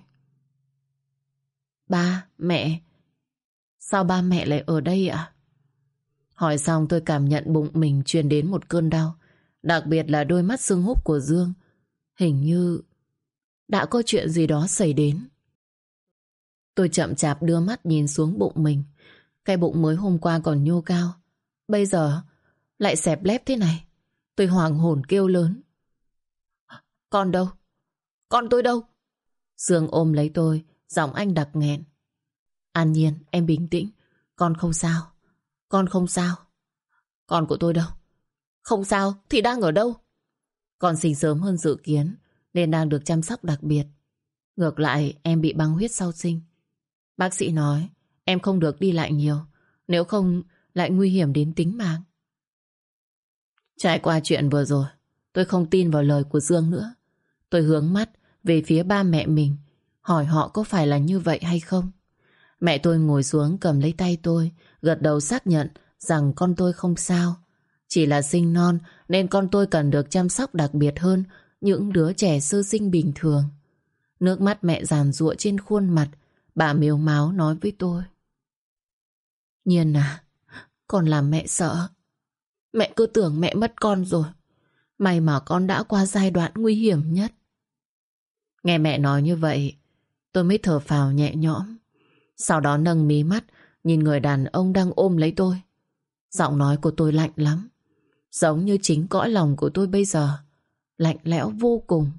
Ba, mẹ, sao ba mẹ lại ở đây ạ? Hỏi xong tôi cảm nhận bụng mình truyền đến một cơn đau. Đặc biệt là đôi mắt sưng húp của Dương. Hình như đã có chuyện gì đó xảy đến. Tôi chậm chạp đưa mắt nhìn xuống bụng mình. Cái bụng mới hôm qua còn nhô cao, bây giờ lại xẹp lép thế này. Tôi hoảng hồn kêu lớn. Con đâu? Con tôi đâu? Dương ôm lấy tôi, giọng anh đặc nghẹn. An Nhiên, em bình tĩnh. Con không sao. Con không sao. Con của tôi đâu? Không sao thì đang ở đâu? Con sinh sớm hơn dự kiến nên đang được chăm sóc đặc biệt. Ngược lại em bị băng huyết sau sinh. Bác sĩ nói em không được đi lại nhiều, nếu không lại nguy hiểm đến tính mạng. Trải qua chuyện vừa rồi, tôi không tin vào lời của Dương nữa. Tôi hướng mắt về phía ba mẹ mình, hỏi họ có phải là như vậy hay không. Mẹ tôi ngồi xuống cầm lấy tay tôi, gật đầu xác nhận rằng con tôi không sao. Chỉ là sinh non nên con tôi cần được chăm sóc đặc biệt hơn những đứa trẻ sơ sinh bình thường. Nước mắt mẹ giàn giụa trên khuôn mặt. Bà mếu máo nói với tôi. Nhiên à, con làm mẹ sợ. Mẹ cứ tưởng mẹ mất con rồi. May mà con đã qua giai đoạn nguy hiểm nhất. Nghe mẹ nói như vậy, tôi mới thở phào nhẹ nhõm. Sau đó nâng mí mắt nhìn người đàn ông đang ôm lấy tôi. Giọng nói của tôi lạnh lắm, giống như chính cõi lòng của tôi bây giờ, lạnh lẽo vô cùng.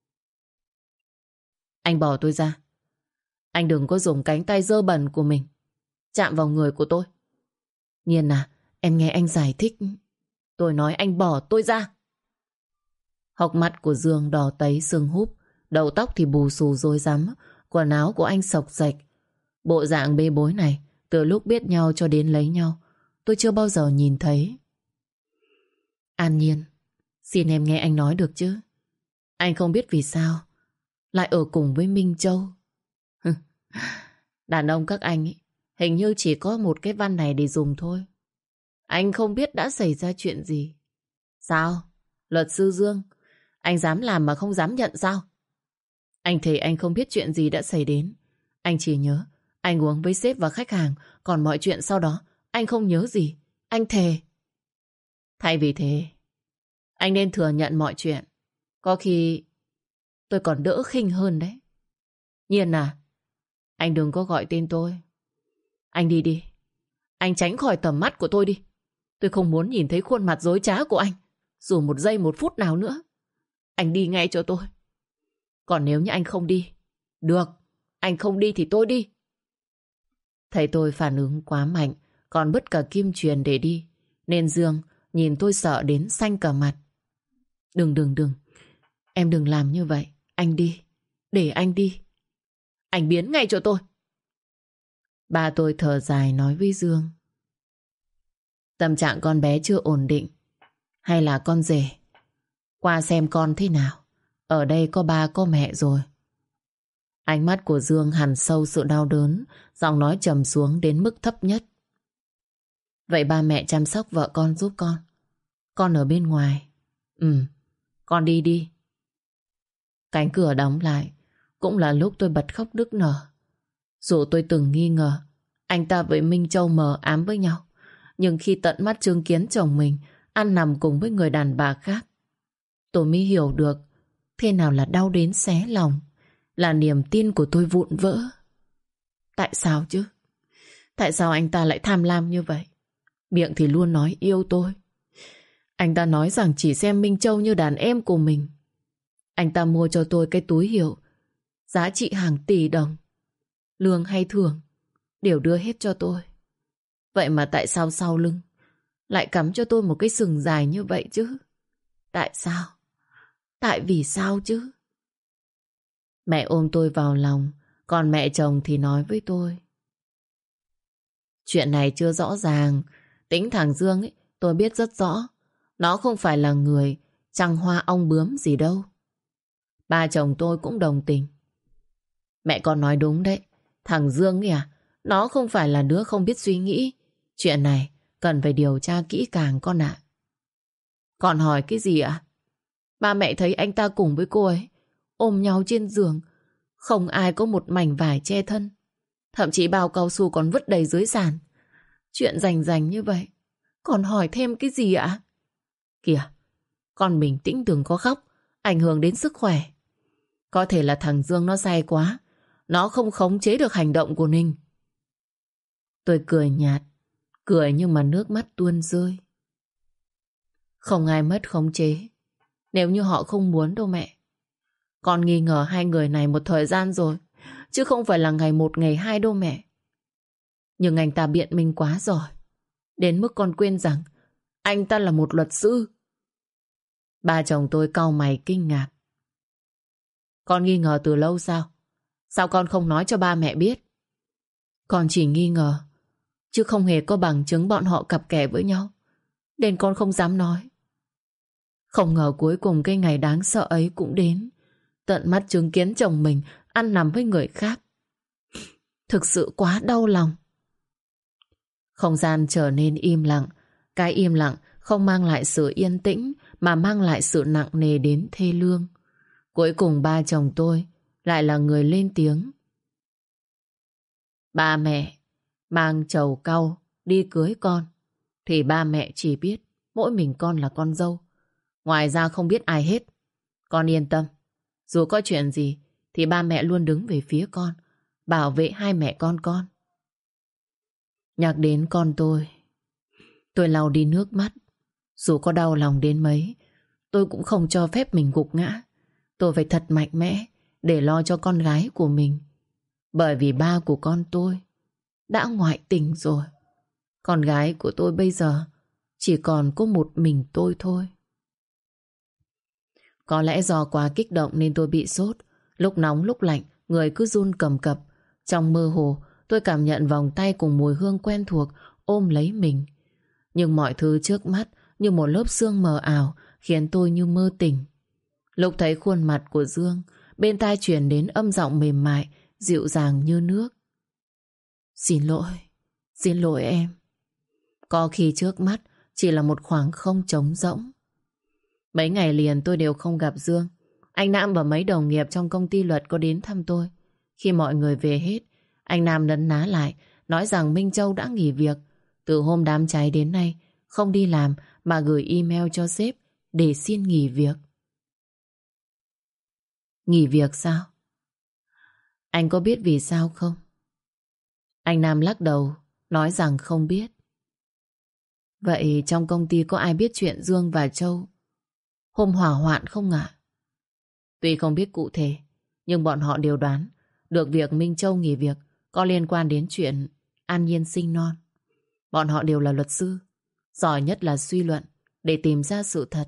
Anh bỏ tôi ra. Anh đừng có dùng cánh tay dơ bẩn của mình chạm vào người của tôi. Nhiên à, em nghe anh giải thích. Tôi nói anh bỏ tôi ra. Hốc mắt của Dương đỏ tấy sưng húp, đầu tóc thì bù xù rối rắm, quần áo của anh xộc xệch. Bộ dạng bê bối này từ lúc biết nhau cho đến lấy nhau tôi chưa bao giờ nhìn thấy. An Nhiên, xin em nghe anh nói được chứ. Anh không biết vì sao lại ở cùng với Minh Châu. Đàn ông các anh ấy, hình như chỉ có một cái văn này để dùng thôi. Anh không biết đã xảy ra chuyện gì. Sao? Luật sư Dương, anh dám làm mà không dám nhận sao? Anh thề anh không biết chuyện gì đã xảy đến. Anh chỉ nhớ anh uống với sếp và khách hàng, còn mọi chuyện sau đó anh không nhớ gì. Anh thề. Thay vì thế, anh nên thừa nhận mọi chuyện. Có khi tôi còn đỡ khinh hơn đấy. Nhiên à, anh đừng có gọi tên tôi. Anh đi đi. Anh tránh khỏi tầm mắt của tôi đi. Tôi không muốn nhìn thấy khuôn mặt dối trá của anh dù một giây một phút nào nữa. Anh đi ngay cho tôi. Còn nếu như anh không đi, được, anh không đi thì tôi đi. Thấy tôi phản ứng quá mạnh, còn bứt cả kim truyền để đi, nên Dương nhìn tôi sợ đến xanh cả mặt. Đừng đừng đừng, em đừng làm như vậy. Anh đi, để anh đi. Anh biến ngay cho tôi. Ba tôi thở dài nói với Dương. Tâm trạng con bé chưa ổn định. Hay là con rể? Qua xem con thế nào. Ở đây có ba có mẹ rồi. Ánh mắt của Dương hằn sâu sự đau đớn, giọng nói trầm xuống đến mức thấp nhất. Vậy ba mẹ chăm sóc vợ con giúp con. Con ở bên ngoài. Ừ, con đi đi. Cánh cửa đóng lại. Cũng là lúc tôi bật khóc nức nở. Dù tôi từng nghi ngờ anh ta với Minh Châu mờ ám với nhau, nhưng khi tận mắt chứng kiến chồng mình ăn nằm cùng với người đàn bà khác, tôi mới hiểu được thế nào là đau đến xé lòng, là niềm tin của tôi vụn vỡ. Tại sao chứ? Tại sao anh ta lại tham lam như vậy? Miệng thì luôn nói yêu tôi. Anh ta nói rằng chỉ xem Minh Châu như đàn em của mình. Anh ta mua cho tôi cái túi hiệu giá trị hàng tỷ đồng. Lương hay thưởng đều đưa hết cho tôi. Vậy mà tại sao sau lưng lại cắm cho tôi một cái sừng dài như vậy chứ? Tại sao? Tại vì sao chứ? Mẹ ôm tôi vào lòng, còn mẹ chồng thì nói với tôi. Chuyện này chưa rõ ràng. Tính thằng Dương ấy, tôi biết rất rõ. Nó không phải là người trăng hoa ong bướm gì đâu. Ba chồng tôi cũng đồng tình. Mẹ con nói đúng đấy. Thằng Dương ấy à, nó không phải là đứa không biết suy nghĩ. Chuyện này cần phải điều tra kỹ càng con ạ. Còn hỏi cái gì ạ? Ba mẹ thấy anh ta cùng với cô ấy ôm nhau trên giường, không ai có một mảnh vải che thân. Thậm chí bao cao su còn vứt đầy dưới sàn. Chuyện rành rành như vậy, còn hỏi thêm cái gì ạ? Kìa, con bình tĩnh đừng có khóc, ảnh hưởng đến sức khỏe. Có thể là thằng Dương nó say quá, nó không khống chế được hành động của Ninh. Tôi cười nhạt, cười nhưng mà nước mắt tuôn rơi. Không ai mất khống chế nếu như họ không muốn đâu mẹ. Con nghi ngờ hai người này một thời gian rồi, chứ không phải là ngày một ngày hai đâu mẹ. Nhưng anh ta biện minh quá giỏi, đến mức con quên rằng anh ta là một luật sư. Ba chồng tôi cau mày kinh ngạc. Con nghi ngờ từ lâu sao? Sao con không nói cho ba mẹ biết? Con chỉ nghi ngờ, chứ không hề có bằng chứng bọn họ cặp kè với nhau, nên con không dám nói. Không ngờ cuối cùng cái ngày đáng sợ ấy cũng đến. Tận mắt chứng kiến chồng mình ăn nằm với người khác. Thực sự quá đau lòng. Không gian trở nên im lặng. Cái im lặng không mang lại sự yên tĩnh, mà mang lại sự nặng nề đến thê lương. Cuối cùng ba chồng tôi lại là người lên tiếng. Ba mẹ mang trầu cau đi cưới con, thì ba mẹ chỉ biết mỗi mình con là con dâu, ngoài ra không biết ai hết. Con yên tâm, dù có chuyện gì thì ba mẹ luôn đứng về phía con, bảo vệ hai mẹ con con. Nhắc đến con tôi, tôi lau đi nước mắt. Dù có đau lòng đến mấy, tôi cũng không cho phép mình gục ngã. Tôi phải thật mạnh mẽ để lo cho con gái của mình. Bởi vì ba của con tôi đã ngoại tình rồi. Con gái của tôi bây giờ chỉ còn có một mình tôi thôi. Có lẽ do quá kích động nên tôi bị sốt. Lúc nóng lúc lạnh, người cứ run cầm cập. Trong mơ hồ, tôi cảm nhận vòng tay cùng mùi hương quen thuộc ôm lấy mình. Nhưng mọi thứ trước mắt như một lớp sương mờ ảo, khiến tôi như mơ tỉnh. Lúc thấy khuôn mặt của Dương, bên tai truyền đến âm giọng mềm mại, dịu dàng như nước. Xin lỗi, xin lỗi em. Có khi trước mắt chỉ là một khoảng không trống rỗng. Mấy ngày liền tôi đều không gặp Dương. Anh Nam và mấy đồng nghiệp trong công ty luật có đến thăm tôi. Khi mọi người về hết, anh Nam nấn ná lại, nói rằng Minh Châu đã nghỉ việc. Từ hôm đám cháy đến nay, không đi làm mà gửi email cho sếp để xin nghỉ việc. Nghỉ việc sao? Anh có biết vì sao không? Anh Nam lắc đầu, nói rằng không biết. Vậy trong công ty có ai biết chuyện Dương và Châu hôm hỏa hoạn không ạ? Tuy không biết cụ thể, nhưng bọn họ đều đoán được việc Minh Châu nghỉ việc có liên quan đến chuyện An Nhiên sinh non. Bọn họ đều là luật sư, giỏi nhất là suy luận để tìm ra sự thật.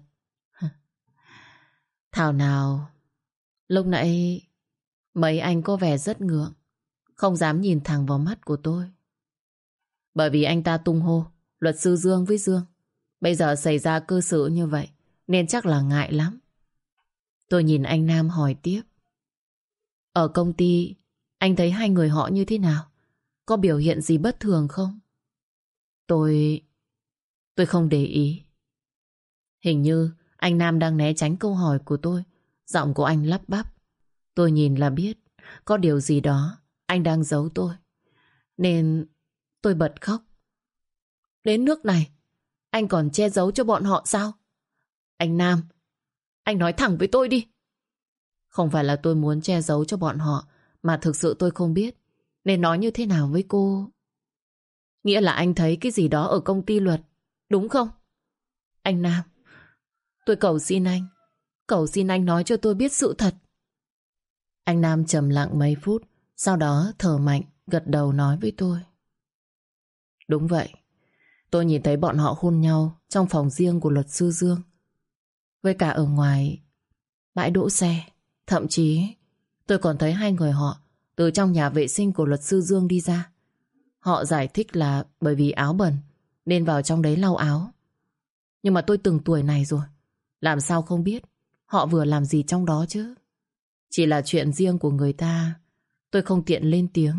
Thảo nào, lúc nãy mấy anh có vẻ rất ngượng, không dám nhìn thẳng vào mắt của tôi. Bởi vì anh ta tung hô luật sư Dương với Dương. Bây giờ xảy ra cơ sự như vậy nên chắc là ngại lắm. Tôi nhìn anh Nam hỏi tiếp. Ở công ty anh thấy hai người họ như thế nào? Có biểu hiện gì bất thường không? Tôi... Tôi không để ý. Hình như anh Nam đang né tránh câu hỏi của tôi. Giọng của anh lắp bắp. Tôi nhìn là biết có điều gì đó anh đang giấu tôi. Nên tôi bật khóc. Đến nước này anh còn che giấu cho bọn họ sao? Anh Nam, anh nói thẳng với tôi đi. Không phải là tôi muốn che giấu cho bọn họ, mà thực sự tôi không biết nên nói như thế nào với cô. Nghĩa là anh thấy cái gì đó ở công ty luật, đúng không? Anh Nam, tôi cầu xin anh, cầu xin anh nói cho tôi biết sự thật. Anh Nam trầm lặng mấy phút, sau đó thở mạnh, gật đầu nói với tôi. Đúng vậy, tôi nhìn thấy bọn họ hôn nhau trong phòng riêng của luật sư Dương, với cả ở ngoài bãi đỗ xe. Thậm chí tôi còn thấy hai người họ từ trong nhà vệ sinh của luật sư Dương đi ra. Họ giải thích là bởi vì áo bẩn nên vào trong đấy lau áo. Nhưng mà tôi từng tuổi này rồi, làm sao không biết họ vừa làm gì trong đó chứ. Chỉ là chuyện riêng của người ta, tôi không tiện lên tiếng.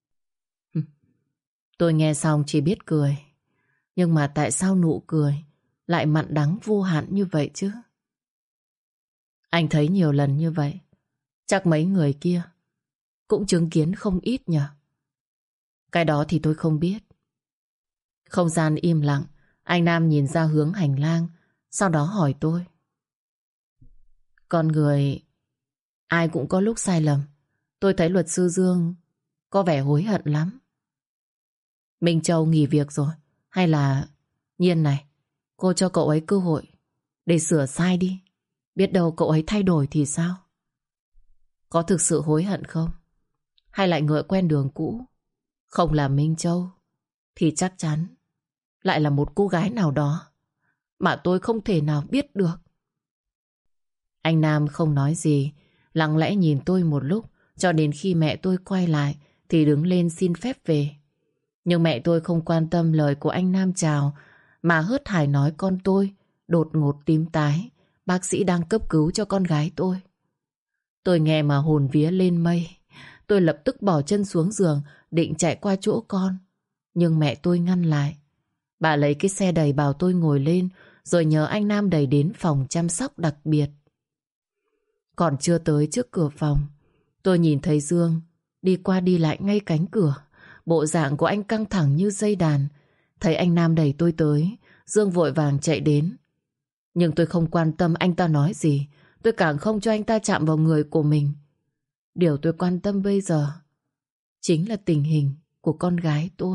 Tôi nghe xong chỉ biết cười. Nhưng mà tại sao nụ cười lại mặn đắng vô hạn như vậy chứ? Anh thấy nhiều lần như vậy, chắc mấy người kia cũng chứng kiến không ít nhỉ? Cái đó thì tôi không biết. Không gian im lặng. Anh Nam nhìn ra hướng hành lang, sau đó hỏi tôi. Con người ai cũng có lúc sai lầm. Tôi thấy luật sư Dương có vẻ hối hận lắm. Minh Châu nghỉ việc rồi, hay là Nhiên này, cô cho cậu ấy cơ hội để sửa sai đi. Biết đâu cậu ấy thay đổi thì sao? Có thực sự hối hận không? Hay lại ngựa quen đường cũ? Không là Minh Châu thì chắc chắn lại là một cô gái nào đó mà tôi không thể nào biết được. Anh Nam không nói gì, lặng lẽ nhìn tôi một lúc, cho đến khi mẹ tôi quay lại thì đứng lên xin phép về. Nhưng mẹ tôi không quan tâm lời của anh Nam chào, mà hớt hải nói con tôi đột ngột tím tái, bác sĩ đang cấp cứu cho con gái tôi. Tôi nghe mà hồn vía lên mây. Tôi lập tức bỏ chân xuống giường định chạy qua chỗ con, nhưng mẹ tôi ngăn lại. Bà lấy cái xe đẩy bảo tôi ngồi lên, rồi nhờ anh Nam đẩy đến phòng chăm sóc đặc biệt. Còn chưa tới trước cửa phòng, tôi nhìn thấy Dương đi qua đi lại ngay cánh cửa. Bộ dạng của anh căng thẳng như dây đàn. Thấy anh Nam đẩy tôi tới, Dương vội vàng chạy đến. Nhưng tôi không quan tâm anh ta nói gì. Tôi càng không cho anh ta chạm vào người của mình. Điều tôi quan tâm bây giờ chính là tình hình của con gái tôi.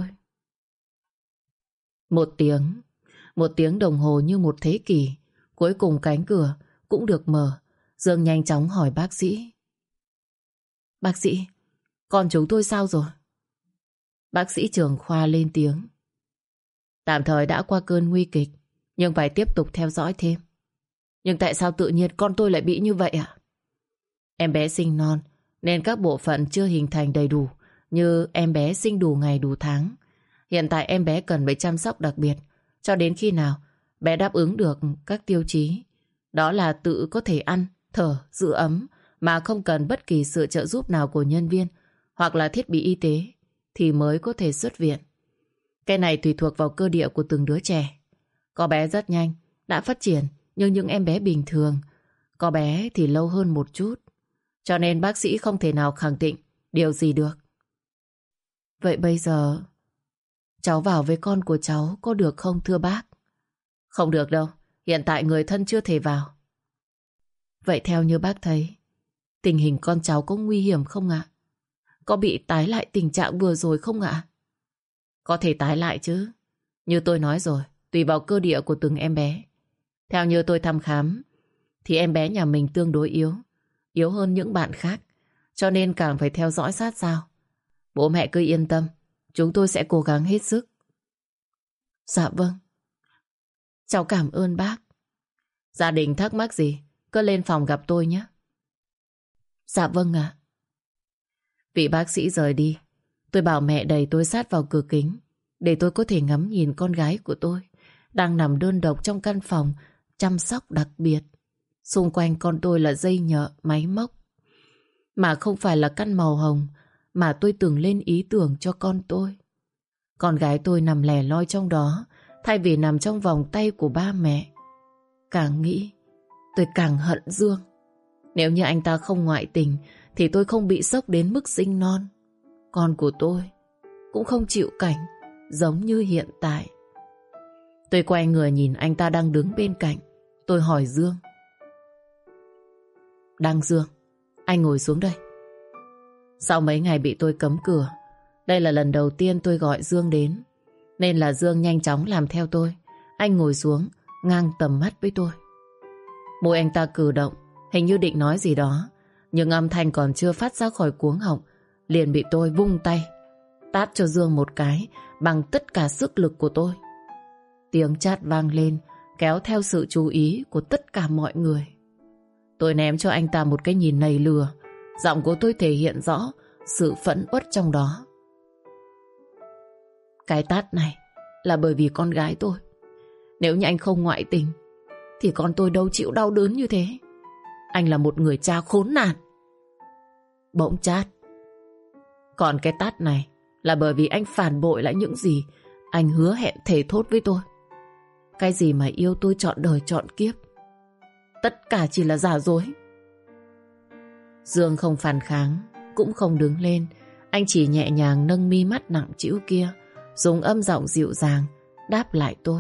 Một tiếng, một tiếng đồng hồ như một thế kỷ. Cuối cùng cánh cửa cũng được mở. Dương nhanh chóng hỏi bác sĩ. Bác sĩ, con chúng tôi sao rồi? Bác sĩ trưởng khoa lên tiếng. Tạm thời đã qua cơn nguy kịch, nhưng phải tiếp tục theo dõi thêm. Nhưng tại sao tự nhiên con tôi lại bị như vậy ạ? Em bé sinh non nên các bộ phận chưa hình thành đầy đủ, như em bé sinh đủ ngày đủ tháng. Hiện tại em bé cần phải chăm sóc đặc biệt cho đến khi nào bé đáp ứng được các tiêu chí. Đó là tự có thể ăn, thở, giữ ấm mà không cần bất kỳ sự trợ giúp nào của nhân viên hoặc là thiết bị y tế thì mới có thể xuất viện. Cái này tùy thuộc vào cơ địa của từng đứa trẻ. Có bé rất nhanh, đã phát triển như những em bé bình thường. Có bé thì lâu hơn một chút. Cho nên bác sĩ không thể nào khẳng định điều gì được. Vậy bây giờ cháu vào với con của cháu có được không thưa bác? Không được đâu, hiện tại người thân chưa thể vào. Vậy theo như bác thấy, tình hình con cháu có nguy hiểm không ạ? Có bị tái lại tình trạng vừa rồi không ạ? Có thể tái lại chứ. Như tôi nói rồi, tùy vào cơ địa của từng em bé. Theo như tôi thăm khám, thì em bé nhà mình tương đối yếu, yếu hơn những bạn khác, cho nên càng phải theo dõi sát sao. Bố mẹ cứ yên tâm, chúng tôi sẽ cố gắng hết sức. Dạ vâng. Cháu cảm ơn bác. Gia đình thắc mắc gì, cứ lên phòng gặp tôi nhé. Dạ vâng ạ. Vị bác sĩ rời đi, tôi bảo mẹ đẩy tôi sát vào cửa kính để tôi có thể ngắm nhìn con gái của tôi đang nằm đơn độc trong căn phòng chăm sóc đặc biệt. Xung quanh con tôi là dây nhợ, máy móc. Mà không phải là căn màu hồng mà tôi từng lên ý tưởng cho con tôi. Con gái tôi nằm lẻ loi trong đó thay vì nằm trong vòng tay của ba mẹ. Càng nghĩ tôi càng hận Dương. Nếu như anh ta không ngoại tình thì tôi không bị sốc đến mức sinh non. Con của tôi cũng không chịu cảnh giống như hiện tại. Tôi quay người nhìn anh ta đang đứng bên cạnh. Tôi hỏi Dương. Đăng Dương, anh ngồi xuống đây. Sau mấy ngày bị tôi cấm cửa, đây là lần đầu tiên tôi gọi Dương đến, nên là Dương nhanh chóng làm theo tôi. Anh ngồi xuống ngang tầm mắt với tôi. Môi anh ta cử động, hình như định nói gì đó, nhưng âm thanh còn chưa phát ra khỏi cuống họng liền bị tôi vung tay tát cho Dương một cái bằng tất cả sức lực của tôi. Tiếng chát vang lên kéo theo sự chú ý của tất cả mọi người. Tôi ném cho anh ta một cái nhìn nầy lừa. Giọng của tôi thể hiện rõ sự phẫn uất trong đó. Cái tát này là bởi vì con gái tôi. Nếu như anh không ngoại tình thì con tôi đâu chịu đau đớn như thế. Anh là một người cha khốn nạn. Bỗng chát. Còn cái tát này là bởi vì anh phản bội lại những gì anh hứa hẹn thề thốt với tôi. Cái gì mà yêu tôi trọn đời trọn kiếp, tất cả chỉ là giả dối. Dương không phản kháng, cũng không đứng lên. Anh chỉ nhẹ nhàng nâng mi mắt nặng trĩu kia, dùng âm giọng dịu dàng đáp lại tôi.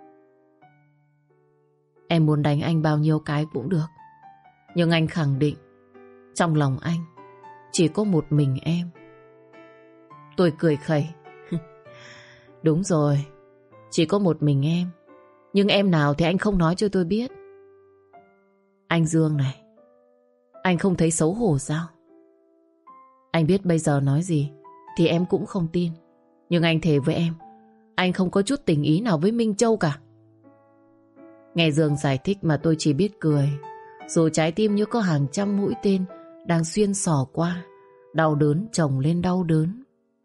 Em muốn đánh anh bao nhiêu cái cũng được, nhưng anh khẳng định trong lòng anh chỉ có một mình em. Tôi cười khẩy. Đúng rồi, chỉ có một mình em. Nhưng em nào thì anh không nói cho tôi biết. Anh Dương này, anh không thấy xấu hổ sao? Anh biết bây giờ nói gì thì em cũng không tin, nhưng anh thề với em, anh không có chút tình ý nào với Minh Châu cả. Nghe Dương giải thích mà tôi chỉ biết cười. Dù trái tim như có hàng trăm mũi tên đang xuyên xỏ qua, đau đớn chồng lên đau đớn.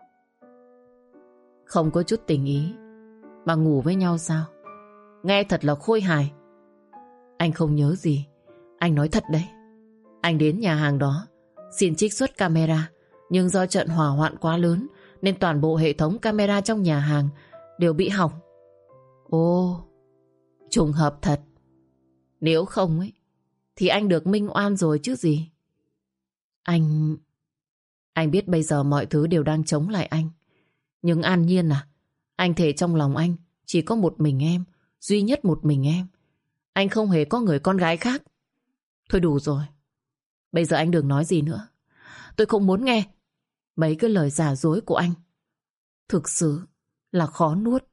Không có chút tình ý mà ngủ với nhau sao? Nghe thật là khôi hài. Anh không nhớ gì. Anh nói thật đấy. Anh đến nhà hàng đó xin trích xuất camera, nhưng do trận hỏa hoạn quá lớn nên toàn bộ hệ thống camera trong nhà hàng đều bị hỏng. Ồ, trùng hợp thật. Nếu không ấy thì anh được minh oan rồi chứ gì. Anh... Anh biết bây giờ mọi thứ đều đang chống lại anh. Nhưng An Nhiên à, anh thề trong lòng anh chỉ có một mình em, duy nhất một mình em. Anh không hề có người con gái khác. Thôi đủ rồi. Bây giờ anh đừng nói gì nữa. Tôi không muốn nghe mấy cái lời giả dối của anh. Thực sự là khó nuốt.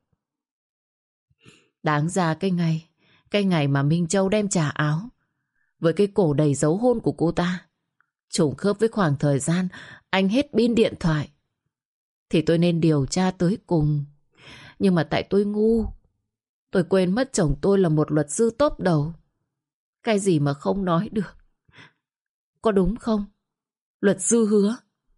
Đáng ra cái ngày Cái ngày mà Minh Châu đem trả áo với cái cổ đầy dấu hôn của cô ta trùng khớp với khoảng thời gian anh hết pin điện thoại, thì tôi nên điều tra tới cùng. Nhưng mà tại tôi ngu, tôi quên mất chồng tôi là một luật sư top đầu. Cái gì mà không nói được. Có đúng không, luật sư Hứa?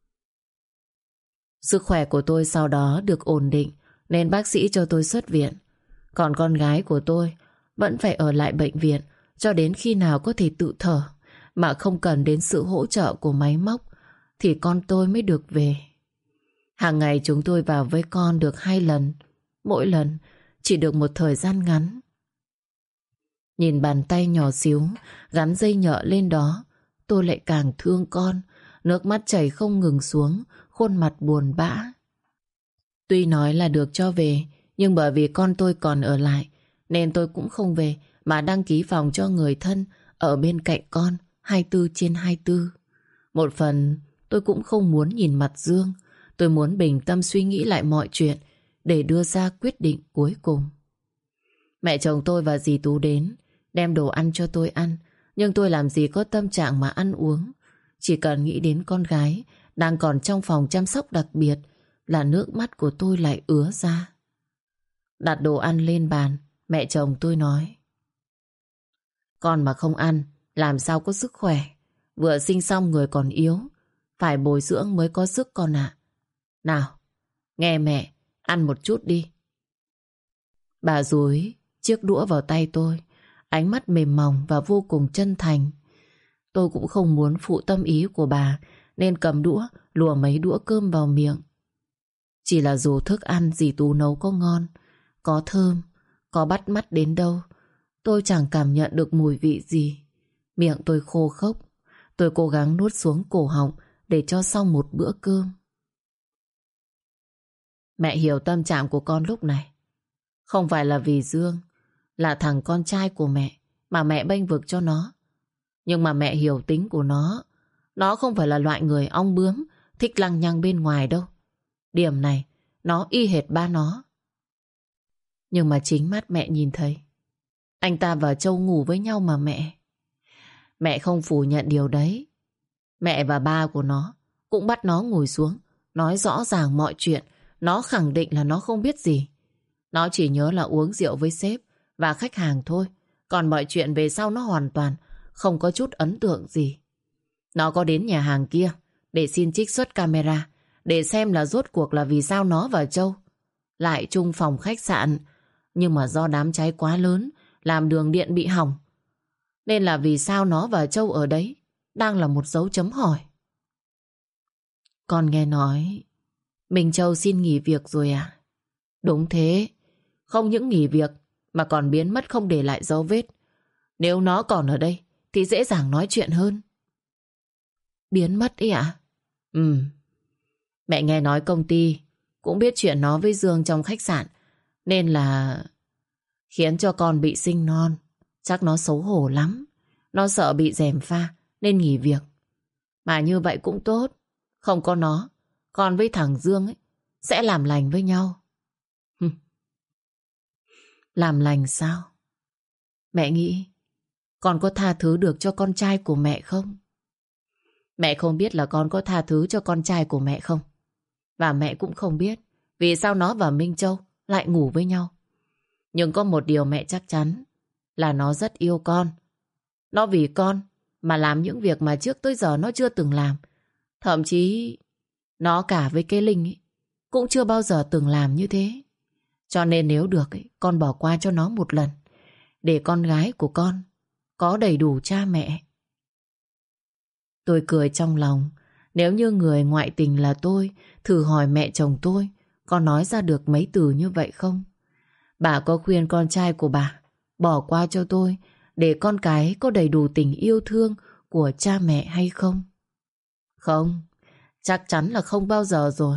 Sức khỏe của tôi sau đó được ổn định nên bác sĩ cho tôi xuất viện. Còn con gái của tôi vẫn phải ở lại bệnh viện cho đến khi nào có thể tự thở mà không cần đến sự hỗ trợ của máy móc thì con tôi mới được về. Hàng ngày chúng tôi vào với con được hai lần mỗi lần chỉ được một thời gian ngắn. Nhìn bàn tay nhỏ xíu gắn dây nhợ lên đó, tôi lại càng thương con. Nước mắt chảy không ngừng xuống, khuôn mặt buồn bã. Tuy nói là được cho về, nhưng bởi vì con tôi còn ở lại, nên tôi cũng không về, mà đăng ký phòng cho người thân ở bên cạnh con hai mươi tư trên hai mươi tư. Một phần tôi cũng không muốn nhìn mặt Dương. Tôi muốn bình tâm suy nghĩ lại mọi chuyện để đưa ra quyết định cuối cùng. Mẹ chồng tôi và dì Tú đến, đem đồ ăn cho tôi ăn. Nhưng tôi làm gì có tâm trạng mà ăn uống. Chỉ cần nghĩ đến con gái đang còn trong phòng chăm sóc đặc biệt là nước mắt của tôi lại ứa ra. Đặt đồ ăn lên bàn, mẹ chồng tôi nói: con mà không ăn làm sao có sức khỏe. Vừa sinh xong người còn yếu, phải bồi dưỡng mới có sức con ạ. Nào, nghe mẹ, ăn một chút đi. Bà dúi chiếc đũa vào tay tôi, ánh mắt mềm mỏng và vô cùng chân thành. Tôi cũng không muốn phụ tâm ý của bà, nên cầm đũa lùa mấy đũa cơm vào miệng. Chỉ là dù thức ăn dì Tú nấu có ngon, có thơm, có bắt mắt đến đâu, tôi chẳng cảm nhận được mùi vị gì. Miệng tôi khô khốc. Tôi cố gắng nuốt xuống cổ họng để cho xong một bữa cơm. Mẹ hiểu tâm trạng của con lúc này. Không phải là vì Dương là thằng con trai của mẹ mà mẹ bênh vực cho nó. Nhưng mà mẹ hiểu tính của nó. Nó không phải là loại người ong bướm, thích lăng nhăng bên ngoài đâu. Điểm này nó y hệt ba nó. Nhưng mà chính mắt mẹ nhìn thấy anh ta và Châu ngủ với nhau mà mẹ. Mẹ không phủ nhận điều đấy. Mẹ và ba của nó cũng bắt nó ngồi xuống, nói rõ ràng mọi chuyện. Nó khẳng định là nó không biết gì. Nó chỉ nhớ là uống rượu với sếp và khách hàng thôi. Còn mọi chuyện về sau nó hoàn toàn không có chút ấn tượng gì. Nó có đến nhà hàng kia để xin trích xuất camera, để xem là rốt cuộc là vì sao nó và Châu lại chung phòng khách sạn. Nhưng mà do đám cháy quá lớn làm đường điện bị hỏng, nên là vì sao nó và Châu ở đấy đang là một dấu chấm hỏi. Con nghe nói Minh Châu xin nghỉ việc rồi à? Đúng thế. Không những nghỉ việc mà còn biến mất không để lại dấu vết. Nếu nó còn ở đây thì dễ dàng nói chuyện hơn. Biến mất ý ạ? Ừ. Mẹ nghe nói công ty cũng biết chuyện nó với Dương trong khách sạn, nên là khiến cho con bị sinh non. Chắc nó xấu hổ lắm. Nó sợ bị gièm pha nên nghỉ việc. Mà như vậy cũng tốt. Không có nó, con với thằng Dương ấy sẽ làm lành với nhau. Làm lành sao? Mẹ nghĩ con có tha thứ được cho con trai của mẹ không? Mẹ không biết là con có tha thứ cho con trai của mẹ không. Và mẹ cũng không biết vì sao nó và Minh Châu lại ngủ với nhau. Nhưng có một điều mẹ chắc chắn là nó rất yêu con. Nó vì con mà làm những việc mà trước tới giờ nó chưa từng làm. Thậm chí nó cả với cái Linh ấy cũng chưa bao giờ từng làm như thế. Cho nên nếu được ấy, con bỏ qua cho nó một lần, để con gái của con có đầy đủ cha mẹ. Tôi cười trong lòng. Nếu như người ngoại tình là tôi, thử hỏi mẹ chồng tôi có nói ra được mấy từ như vậy không? Bà có khuyên con trai của bà bỏ qua cho tôi để con cái có đầy đủ tình yêu thương của cha mẹ hay không? Không, chắc chắn là không bao giờ rồi.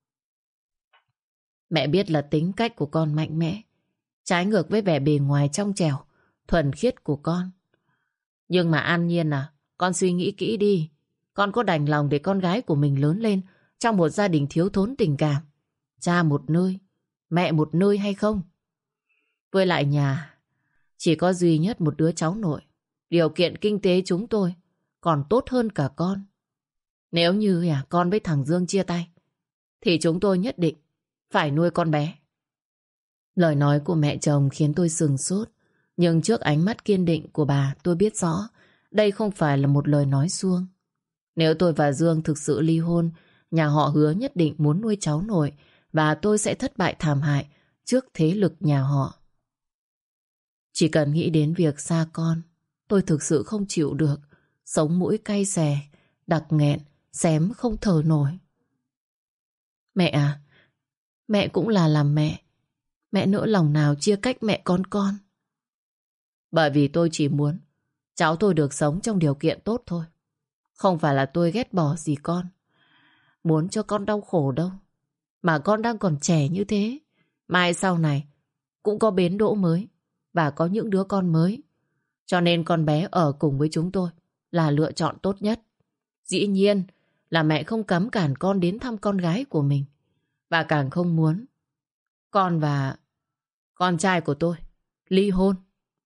Mẹ biết là tính cách của con mạnh mẽ, trái ngược với vẻ bề ngoài trong trẻo, thuần khiết của con. Nhưng mà An Nhiên à, con suy nghĩ kỹ đi. Con có đành lòng để con gái của mình lớn lên trong một gia đình thiếu thốn tình cảm, cha một nơi, mẹ một nơi hay không? Với lại nhà chỉ có duy nhất một đứa cháu nội. Điều kiện kinh tế chúng tôi còn tốt hơn cả con. Nếu như à, con với thằng Dương chia tay thì chúng tôi nhất định phải nuôi con bé. Lời nói của mẹ chồng khiến tôi sừng sốt. Nhưng trước ánh mắt kiên định của bà, tôi biết rõ đây không phải là một lời nói suông. Nếu tôi và Dương thực sự ly hôn, nhà họ Hứa nhất định muốn nuôi cháu nội, và tôi sẽ thất bại thảm hại trước thế lực nhà họ. Chỉ cần nghĩ đến việc xa con, tôi thực sự không chịu được. Sống mũi cay xè, đặc nghẹn, xém không thở nổi. Mẹ à, mẹ cũng là làm mẹ, Mẹ nỡ lòng nào chia cách mẹ con con. Bởi vì tôi chỉ muốn cháu tôi được sống trong điều kiện tốt thôi. Không phải là tôi ghét bỏ gì con, muốn cho con đau khổ đâu. Mà con đang còn trẻ như thế, mai sau này cũng có bến đỗ mới và có những đứa con mới. Cho nên con bé ở cùng với chúng tôi là lựa chọn tốt nhất. Dĩ nhiên là mẹ không cấm cản con đến thăm con gái của mình, và càng không muốn con và con trai của tôi ly hôn.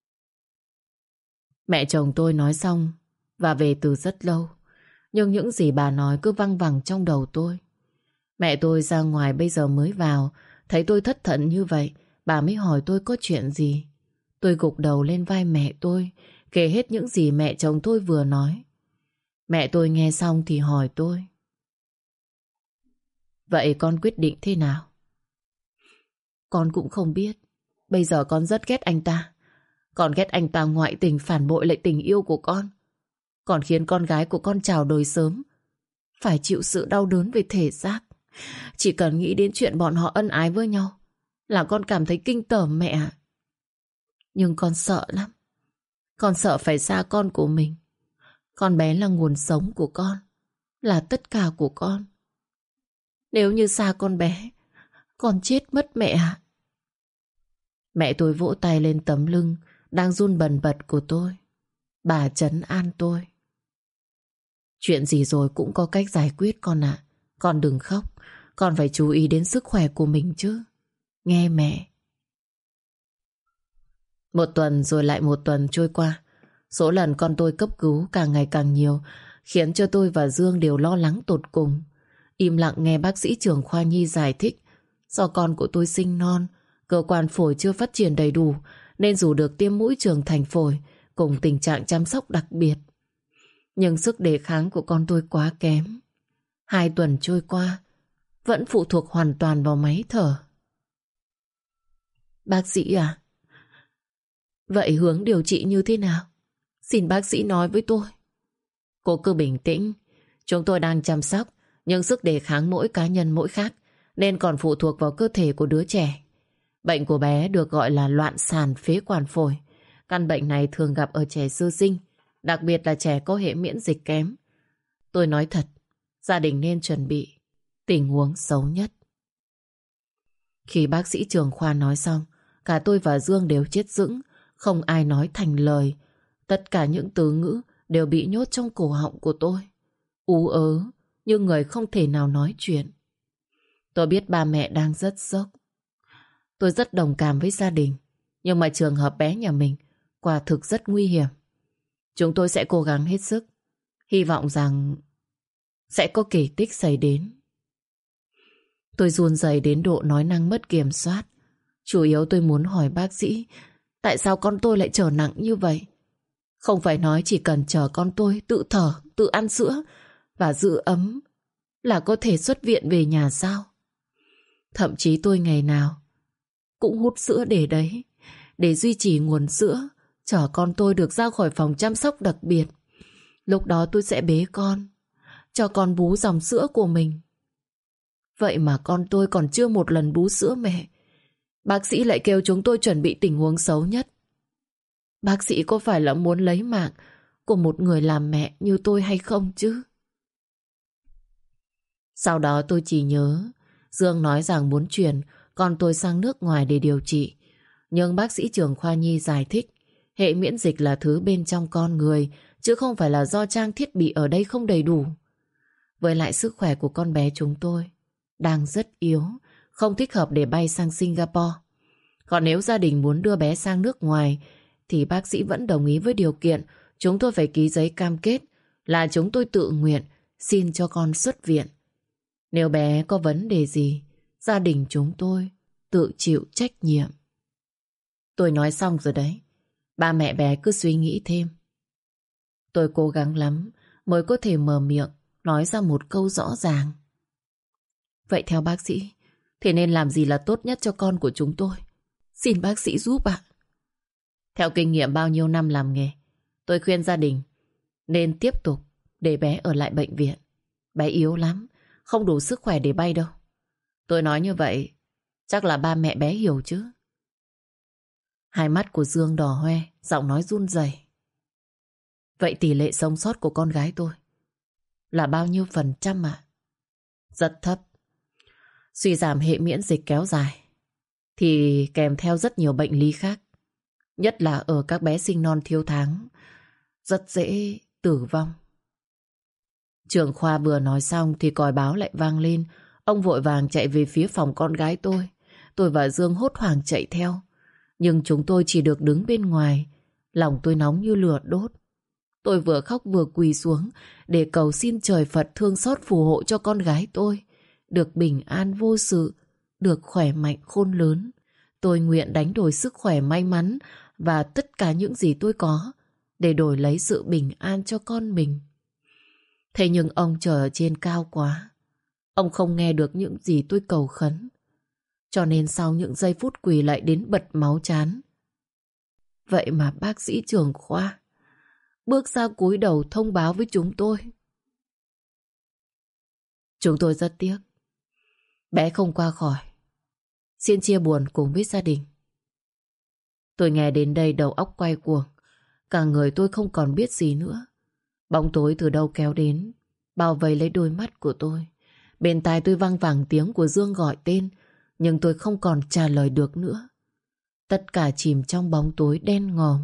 Mẹ chồng tôi nói xong và về từ rất lâu, nhưng những gì bà nói cứ văng vẳng trong đầu tôi. Mẹ tôi ra ngoài bây giờ mới vào, thấy tôi thất thận như vậy, bà mới hỏi tôi có chuyện gì. Tôi gục đầu lên vai mẹ tôi, kể hết những gì mẹ chồng tôi vừa nói. Mẹ tôi nghe xong thì hỏi tôi: vậy con quyết định thế nào? Con cũng không biết. Bây giờ con rất ghét anh ta. Con ghét anh ta ngoại tình phản bội lại tình yêu của con, còn khiến con gái của con chào đời sớm, phải chịu sự đau đớn về thể xác. Chỉ cần nghĩ đến chuyện bọn họ ân ái với nhau là con cảm thấy kinh tởm mẹ ạ. Nhưng con sợ lắm. Con sợ phải xa con của mình. Con bé là nguồn sống của con, là tất cả của con. Nếu như xa con bé, con chết mất mẹ ạ. Mẹ tôi vỗ tay lên tấm lưng đang run bần bật của tôi. Bà trấn an tôi: chuyện gì rồi cũng có cách giải quyết con ạ. Con đừng khóc. Con phải chú ý đến sức khỏe của mình chứ. Nghe mẹ. Một tuần rồi lại một tuần trôi qua. Số lần con tôi cấp cứu càng ngày càng nhiều, khiến cho tôi và Dương đều lo lắng tột cùng. Im lặng nghe bác sĩ trưởng khoa nhi giải thích do con của tôi sinh non, cơ quan phổi chưa phát triển đầy đủ, nên dù được tiêm mũi trưởng thành phổi cùng tình trạng chăm sóc đặc biệt, nhưng sức đề kháng của con tôi quá kém. Hai tuần trôi qua, vẫn phụ thuộc hoàn toàn vào máy thở. Bác sĩ à, vậy hướng điều trị như thế nào? Xin bác sĩ nói với tôi. Cô cứ bình tĩnh. Chúng tôi đang chăm sóc, nhưng sức đề kháng mỗi cá nhân mỗi khác, nên còn phụ thuộc vào cơ thể của đứa trẻ. Bệnh của bé được gọi là loạn sàn phế quản phổi. Căn bệnh này thường gặp ở trẻ sơ sinh, đặc biệt là trẻ có hệ miễn dịch kém. Tôi nói thật, gia đình nên chuẩn bị tình huống xấu nhất. Khi bác sĩ trưởng khoa nói xong, cả tôi và Dương đều chết sững, không ai nói thành lời. Tất cả những từ ngữ đều bị nhốt trong cổ họng của tôi, ú ớ như người không thể nào nói chuyện. Tôi biết ba mẹ đang rất sốc. Tôi rất đồng cảm với gia đình, nhưng mà trường hợp bé nhà mình quả thực rất nguy hiểm. Chúng tôi sẽ cố gắng hết sức, hy vọng rằng sẽ có kỳ tích xảy đến. Tôi run rẩy đến độ nói năng mất kiểm soát. Chủ yếu tôi muốn hỏi bác sĩ tại sao con tôi lại trở nặng như vậy. Không phải nói chỉ cần chờ con tôi tự thở, tự ăn sữa và giữ ấm là có thể xuất viện về nhà sao? Thậm chí tôi ngày nào cũng hút sữa để đấy, để duy trì nguồn sữa, chờ con tôi được ra khỏi phòng chăm sóc đặc biệt. Lúc đó tôi sẽ bế con, cho con bú dòng sữa của mình. Vậy mà con tôi còn chưa một lần bú sữa mẹ, bác sĩ lại kêu chúng tôi chuẩn bị tình huống xấu nhất. Bác sĩ có phải là muốn lấy mạng của một người làm mẹ như tôi hay không chứ? Sau đó tôi chỉ nhớ Dương nói rằng muốn chuyển con tôi sang nước ngoài để điều trị. Nhưng bác sĩ trưởng khoa nhi giải thích hệ miễn dịch là thứ bên trong con người, chứ không phải là do trang thiết bị ở đây không đầy đủ. Với lại sức khỏe của con bé chúng tôi đang rất yếu, không thích hợp để bay sang Singapore. Còn nếu gia đình muốn đưa bé sang nước ngoài thì bác sĩ vẫn đồng ý với điều kiện chúng tôi phải ký giấy cam kết là chúng tôi tự nguyện xin cho con xuất viện. Nếu bé có vấn đề gì, gia đình chúng tôi tự chịu trách nhiệm. Tôi nói xong rồi đấy. Ba mẹ bé cứ suy nghĩ thêm. Tôi cố gắng lắm mới có thể mở miệng nói ra một câu rõ ràng. Vậy theo bác sĩ thì nên làm gì là tốt nhất cho con của chúng tôi? Xin bác sĩ giúp ạ. Theo kinh nghiệm bao nhiêu năm làm nghề, tôi khuyên gia đình nên tiếp tục để bé ở lại bệnh viện. Bé yếu lắm, không đủ sức khỏe để bay đâu. Tôi nói như vậy chắc là ba mẹ bé hiểu chứ. Hai mắt của Dương đỏ hoe, giọng nói run rẩy. Vậy tỷ lệ sống sót của con gái tôi là bao nhiêu phần trăm ạ? Rất thấp. Suy giảm hệ miễn dịch kéo dài thì kèm theo rất nhiều bệnh lý khác, nhất là ở các bé sinh non thiếu tháng, rất dễ tử vong. Trưởng khoa vừa nói xong thì còi báo lại vang lên. Ông vội vàng chạy về phía phòng con gái tôi. Tôi và Dương hốt hoảng chạy theo. Nhưng chúng tôi chỉ được đứng bên ngoài. Lòng tôi nóng như lửa đốt. Tôi vừa khóc vừa quỳ xuống để cầu xin trời Phật thương xót phù hộ cho con gái tôi được bình an vô sự, được khỏe mạnh khôn lớn. Tôi nguyện đánh đổi sức khỏe may mắn và tất cả những gì tôi có để đổi lấy sự bình an cho con mình. Thế nhưng ông trời ở trên cao quá. Ông không nghe được những gì tôi cầu khấn. Cho nên sau những giây phút quỳ lại đến bật máu chán. Vậy mà bác sĩ trưởng khoa bước ra cúi đầu thông báo với chúng tôi. Chúng tôi rất tiếc. Bé không qua khỏi. Xin chia buồn cùng với gia đình. Tôi nghe đến đây đầu óc quay cuồng. Cả người tôi không còn biết gì nữa. Bóng tối từ đâu kéo đến, bao vây lấy đôi mắt của tôi. Bên tai tôi vang vẳng tiếng của Dương gọi tên, nhưng tôi không còn trả lời được nữa. Tất cả chìm trong bóng tối đen ngòm.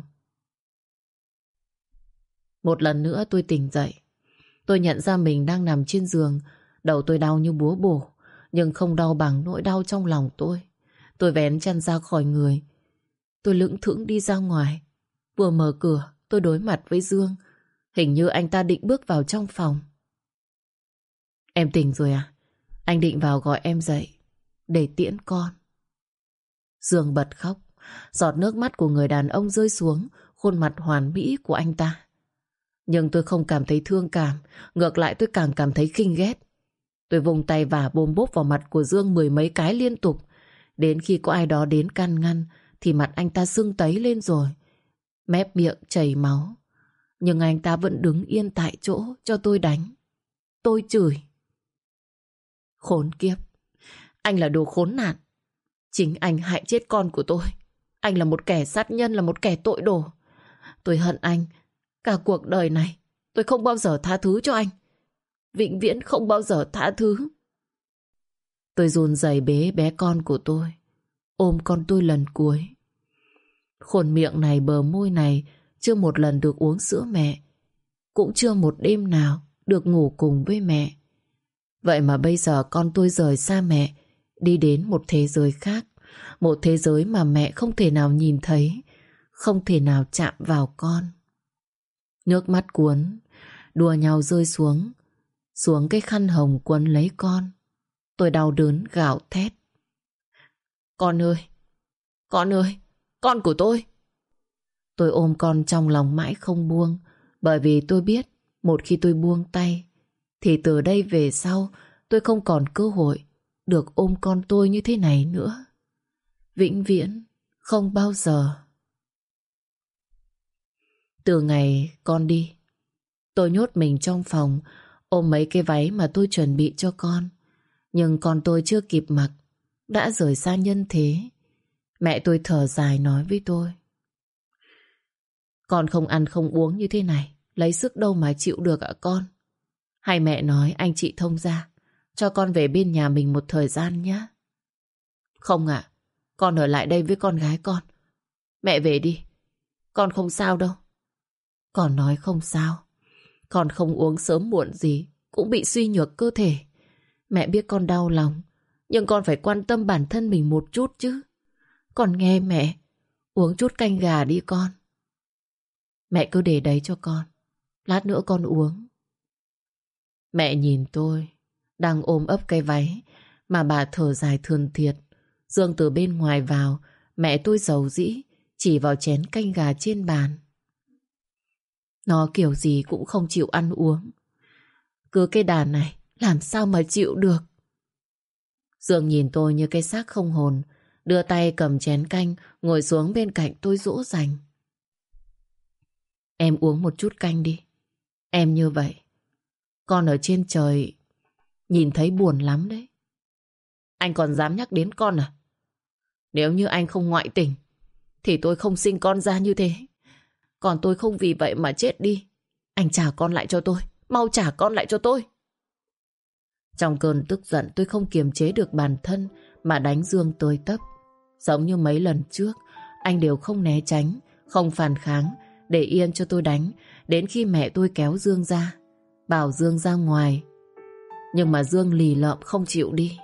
Một lần nữa tôi tỉnh dậy. Tôi nhận ra mình đang nằm trên giường. Đầu tôi đau như búa bổ, nhưng không đau bằng nỗi đau trong lòng tôi. Tôi vén chăn ra khỏi người. Tôi lững thững đi ra ngoài. Vừa mở cửa, tôi đối mặt với Dương. Hình như anh ta định bước vào trong phòng. Em tỉnh rồi à? Anh định vào gọi em dậy để tiễn con. Dương bật khóc. Giọt nước mắt của người đàn ông rơi xuống khuôn mặt hoàn mỹ của anh ta. Nhưng tôi không cảm thấy thương cảm. Ngược lại tôi càng cảm thấy khinh ghét. Tôi vùng tay và bôm bốp vào mặt của Dương mười mấy cái liên tục. Đến khi có ai đó đến can ngăn thì mặt anh ta sưng tấy lên rồi. Mép miệng chảy máu. Nhưng anh ta vẫn đứng yên tại chỗ cho tôi đánh. Tôi chửi. Khốn kiếp. Anh là đồ khốn nạn. Chính anh hại chết con của tôi. Anh là một kẻ sát nhân, là một kẻ tội đồ. Tôi hận anh. Cả cuộc đời này tôi không bao giờ tha thứ cho anh. Vĩnh viễn không bao giờ tha thứ. Tôi run rẩy bế bé con của tôi, ôm con tôi lần cuối. Khôn miệng này, bờ môi này chưa một lần được uống sữa mẹ, cũng chưa một đêm nào được ngủ cùng với mẹ. Vậy mà bây giờ con tôi rời xa mẹ, đi đến một thế giới khác. Một thế giới mà mẹ không thể nào nhìn thấy, không thể nào chạm vào con. Nước mắt cuốn, đùa nhau rơi xuống, xuống cái khăn hồng quấn lấy con. Tôi đau đớn gào thét. Con ơi, con ơi, con của tôi. Tôi ôm con trong lòng mãi không buông, bởi vì tôi biết một khi tôi buông tay thì từ đây về sau tôi không còn cơ hội được ôm con tôi như thế này nữa. Vĩnh viễn không bao giờ. Từ ngày con đi, tôi nhốt mình trong phòng, ôm mấy cái váy mà tôi chuẩn bị cho con. Nhưng con tôi chưa kịp mặc đã rời xa nhân thế. Mẹ tôi thở dài nói với tôi. Con không ăn không uống như thế này, lấy sức đâu mà chịu được ạ con. Hay mẹ nói anh chị thông gia cho con về bên nhà mình một thời gian nhé. Không ạ, con ở lại đây với con gái con. Mẹ về đi, con không sao đâu. Con nói không sao. Con không uống sớm muộn gì cũng bị suy nhược cơ thể. Mẹ biết con đau lòng, nhưng con phải quan tâm bản thân mình một chút chứ. Con nghe mẹ, uống chút canh gà đi con. Mẹ cứ để đấy cho con, lát nữa con uống. Mẹ nhìn tôi đang ôm ấp cái váy mà bà thở dài thườn thiệt. Dương từ bên ngoài vào, mẹ tôi dầu dĩ chỉ vào chén canh gà trên bàn. Nó kiểu gì cũng không chịu ăn uống. Cứ cái đàn này làm sao mà chịu được. Dương nhìn tôi như cái xác không hồn, đưa tay cầm chén canh, ngồi xuống bên cạnh tôi dỗ dành. Em uống một chút canh đi. Em như vậy, con ở trên trời nhìn thấy buồn lắm đấy. Anh còn dám nhắc đến con à? Nếu như anh không ngoại tình thì tôi không sinh con ra như thế. Còn tôi không vì vậy mà chết đi. Anh trả con lại cho tôi. Mau trả con lại cho tôi. Trong cơn tức giận tôi không kiềm chế được bản thân mà đánh Dương tới tấp. Giống như mấy lần trước, anh đều không né tránh, không phản kháng, để yên cho tôi đánh, đến khi mẹ tôi kéo Dương ra, bảo Dương ra ngoài. Nhưng mà Dương lì lợm không chịu đi.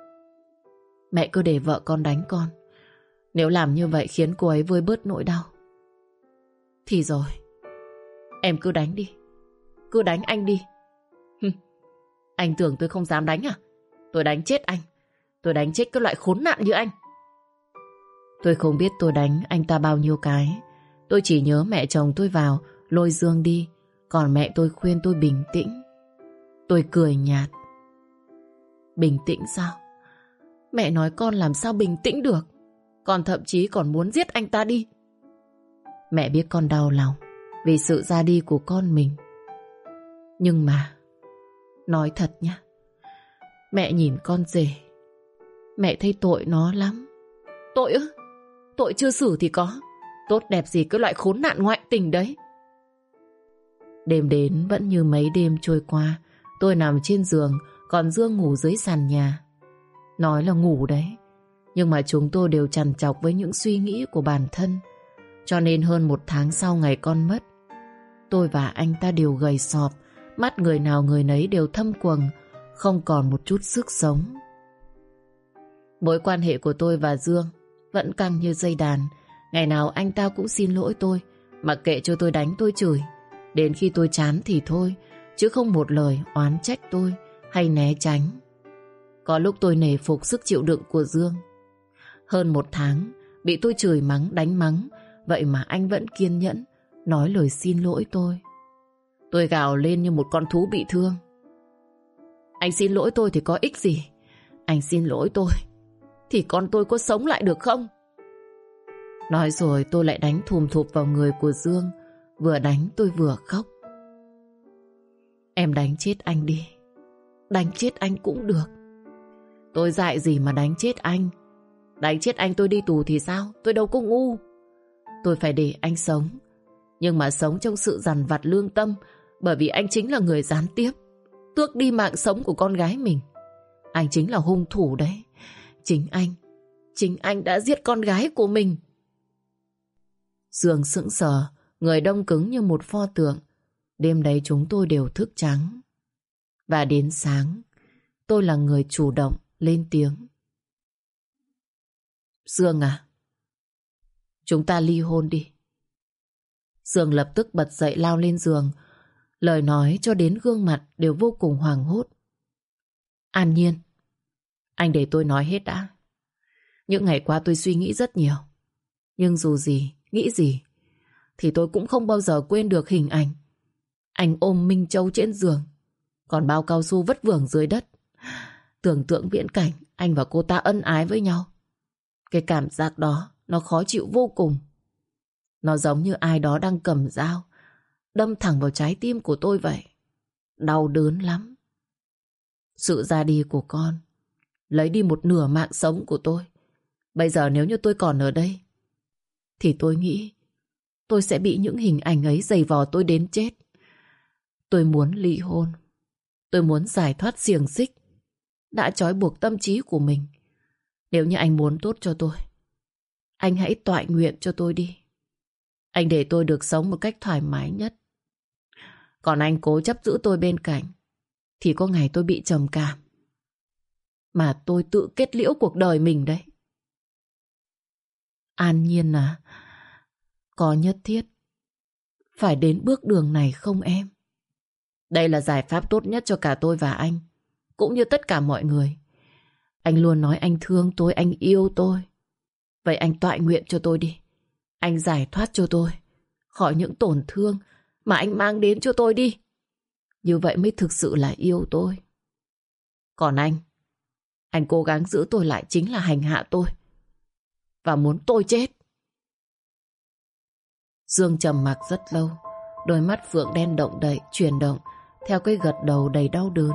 Mẹ cứ để vợ con đánh con. Nếu làm như vậy khiến cô ấy vơi bớt nỗi đau, thì rồi, em cứ đánh đi. Cứ đánh anh đi. Anh tưởng tôi không dám đánh à? Tôi đánh chết anh. Tôi đánh chết cái loại khốn nạn như anh. Tôi không biết tôi đánh anh ta bao nhiêu cái. Tôi chỉ nhớ mẹ chồng tôi vào lôi Dương đi, còn mẹ tôi khuyên tôi bình tĩnh. Tôi cười nhạt. Bình tĩnh sao? Mẹ nói con làm sao bình tĩnh được. Con thậm chí còn muốn giết anh ta đi. Mẹ biết con đau lòng vì sự ra đi của con mình. Nhưng mà nói thật nhá, mẹ nhìn con rể, mẹ thấy tội nó lắm. Tội ư? Tội chưa xử thì có. Tốt đẹp gì cái loại khốn nạn ngoại tình đấy. Đêm đến vẫn như mấy đêm trôi qua. Tôi nằm trên giường, còn Dương ngủ dưới sàn nhà. Nói là ngủ đấy, nhưng mà chúng tôi đều trằn trọc với những suy nghĩ của bản thân. Cho nên hơn một tháng sau ngày con mất, tôi và anh ta đều gầy sọp, mắt người nào người nấy đều thâm quầng, không còn một chút sức sống. Mối quan hệ của tôi và Dương vẫn căng như dây đàn. Ngày nào anh ta cũng xin lỗi tôi, mặc kệ cho tôi đánh tôi chửi. Đến khi tôi chán thì thôi, chứ không một lời oán trách tôi hay né tránh. Có lúc tôi nể phục sức chịu đựng của Dương. Hơn một tháng bị tôi chửi mắng đánh mắng, vậy mà anh vẫn kiên nhẫn nói lời xin lỗi tôi. Tôi gào lên như một con thú bị thương. Anh xin lỗi tôi thì có ích gì? Anh xin lỗi tôi thì con tôi có sống lại được không? Nói rồi tôi lại đánh thùm thụp vào người của Dương. Vừa đánh tôi vừa khóc. Em đánh chết anh đi. Đánh chết anh cũng được. Tôi dại gì mà đánh chết anh. Đánh chết anh tôi đi tù thì sao? Tôi đâu có ngu. Tôi phải để anh sống, nhưng mà sống trong sự dằn vặt lương tâm, bởi vì anh chính là người gián tiếp tước đi mạng sống của con gái mình. Anh chính là hung thủ đấy. Chính anh Chính anh đã giết con gái của mình. Dương sững sờ, người đông cứng như một pho tượng. Đêm đấy chúng tôi đều thức trắng. Và đến sáng, tôi là người chủ động lên tiếng. Dương à, chúng ta ly hôn đi. Dương lập tức bật dậy lao lên giường. Lời nói cho đến gương mặt đều vô cùng hoảng hốt. An Nhiên, anh để tôi nói hết đã. Những ngày qua tôi suy nghĩ rất nhiều. Nhưng dù gì, nghĩ gì, thì tôi cũng không bao giờ quên được hình ảnh anh ôm Minh Châu trên giường, còn bao cao su vất vưởng dưới đất. Tưởng tượng viễn cảnh anh và cô ta ân ái với nhau. Cái cảm giác đó nó khó chịu vô cùng. Nó giống như ai đó đang cầm dao đâm thẳng vào trái tim của tôi vậy. Đau đớn lắm. Sự ra đi của con lấy đi một nửa mạng sống của tôi. Bây giờ nếu như tôi còn ở đây, thì tôi nghĩ tôi sẽ bị những hình ảnh ấy giày vò tôi đến chết. Tôi muốn ly hôn. Tôi muốn giải thoát xiềng xích đã trói buộc tâm trí của mình. Nếu như anh muốn tốt cho tôi, anh hãy toại nguyện cho tôi đi. Anh để tôi được sống một cách thoải mái nhất. Còn anh cố chấp giữ tôi bên cạnh, thì có ngày tôi bị trầm cảm, mà tôi tự kết liễu cuộc đời mình đấy. An Nhiên à, có nhất thiết phải đến bước đường này không em? Đây là giải pháp tốt nhất cho cả tôi và anh, cũng như tất cả mọi người. Anh luôn nói anh thương tôi, anh yêu tôi. Vậy anh toại nguyện cho tôi đi. Anh giải thoát cho tôi khỏi những tổn thương mà anh mang đến cho tôi đi. Như vậy mới thực sự là yêu tôi. Còn anh, anh cố gắng giữ tôi lại chính là hành hạ tôi và muốn tôi chết. Dương trầm mặc rất lâu. Đôi mắt phượng đen động đậy, chuyển động theo cái gật đầu đầy đau đớn.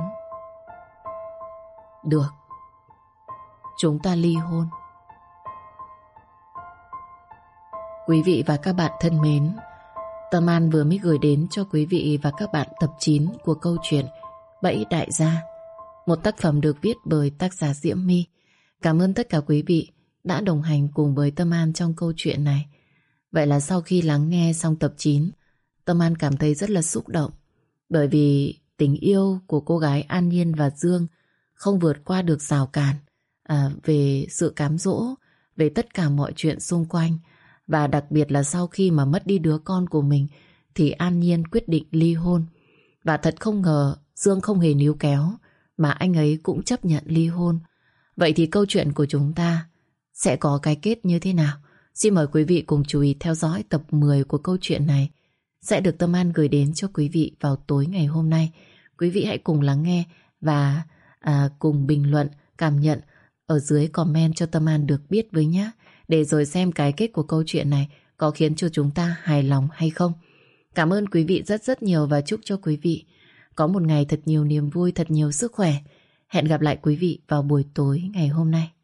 Được, chúng ta ly hôn. Quý vị và các bạn thân mến, Tâm An vừa mới gửi đến cho quý vị và các bạn tập chín của câu chuyện Bẫy Đại Gia, một tác phẩm được viết bởi tác giả Diễm My. Cảm ơn tất cả quý vị đã đồng hành cùng với Tâm An trong câu chuyện này. Vậy là sau khi lắng nghe xong tập chín, Tâm An cảm thấy rất là xúc động, bởi vì tình yêu của cô gái An Nhiên và Dương không vượt qua được rào cản à, về sự cám dỗ, về tất cả mọi chuyện xung quanh. Và đặc biệt là sau khi mà mất đi đứa con của mình thì An Nhiên quyết định ly hôn. Và thật không ngờ Dương không hề níu kéo mà anh ấy cũng chấp nhận ly hôn. Vậy thì câu chuyện của chúng ta sẽ có cái kết như thế nào? Xin mời quý vị cùng chú ý theo dõi tập mười của câu chuyện này, sẽ được Tâm An gửi đến cho quý vị vào tối ngày hôm nay. Quý vị hãy cùng lắng nghe và à, cùng bình luận, cảm nhận ở dưới comment cho Tâm An được biết với nhé, để rồi xem cái kết của câu chuyện này có khiến cho chúng ta hài lòng hay không. Cảm ơn quý vị rất rất nhiều và chúc cho quý vị có một ngày thật nhiều niềm vui, thật nhiều sức khỏe. Hẹn gặp lại quý vị vào buổi tối ngày hôm nay.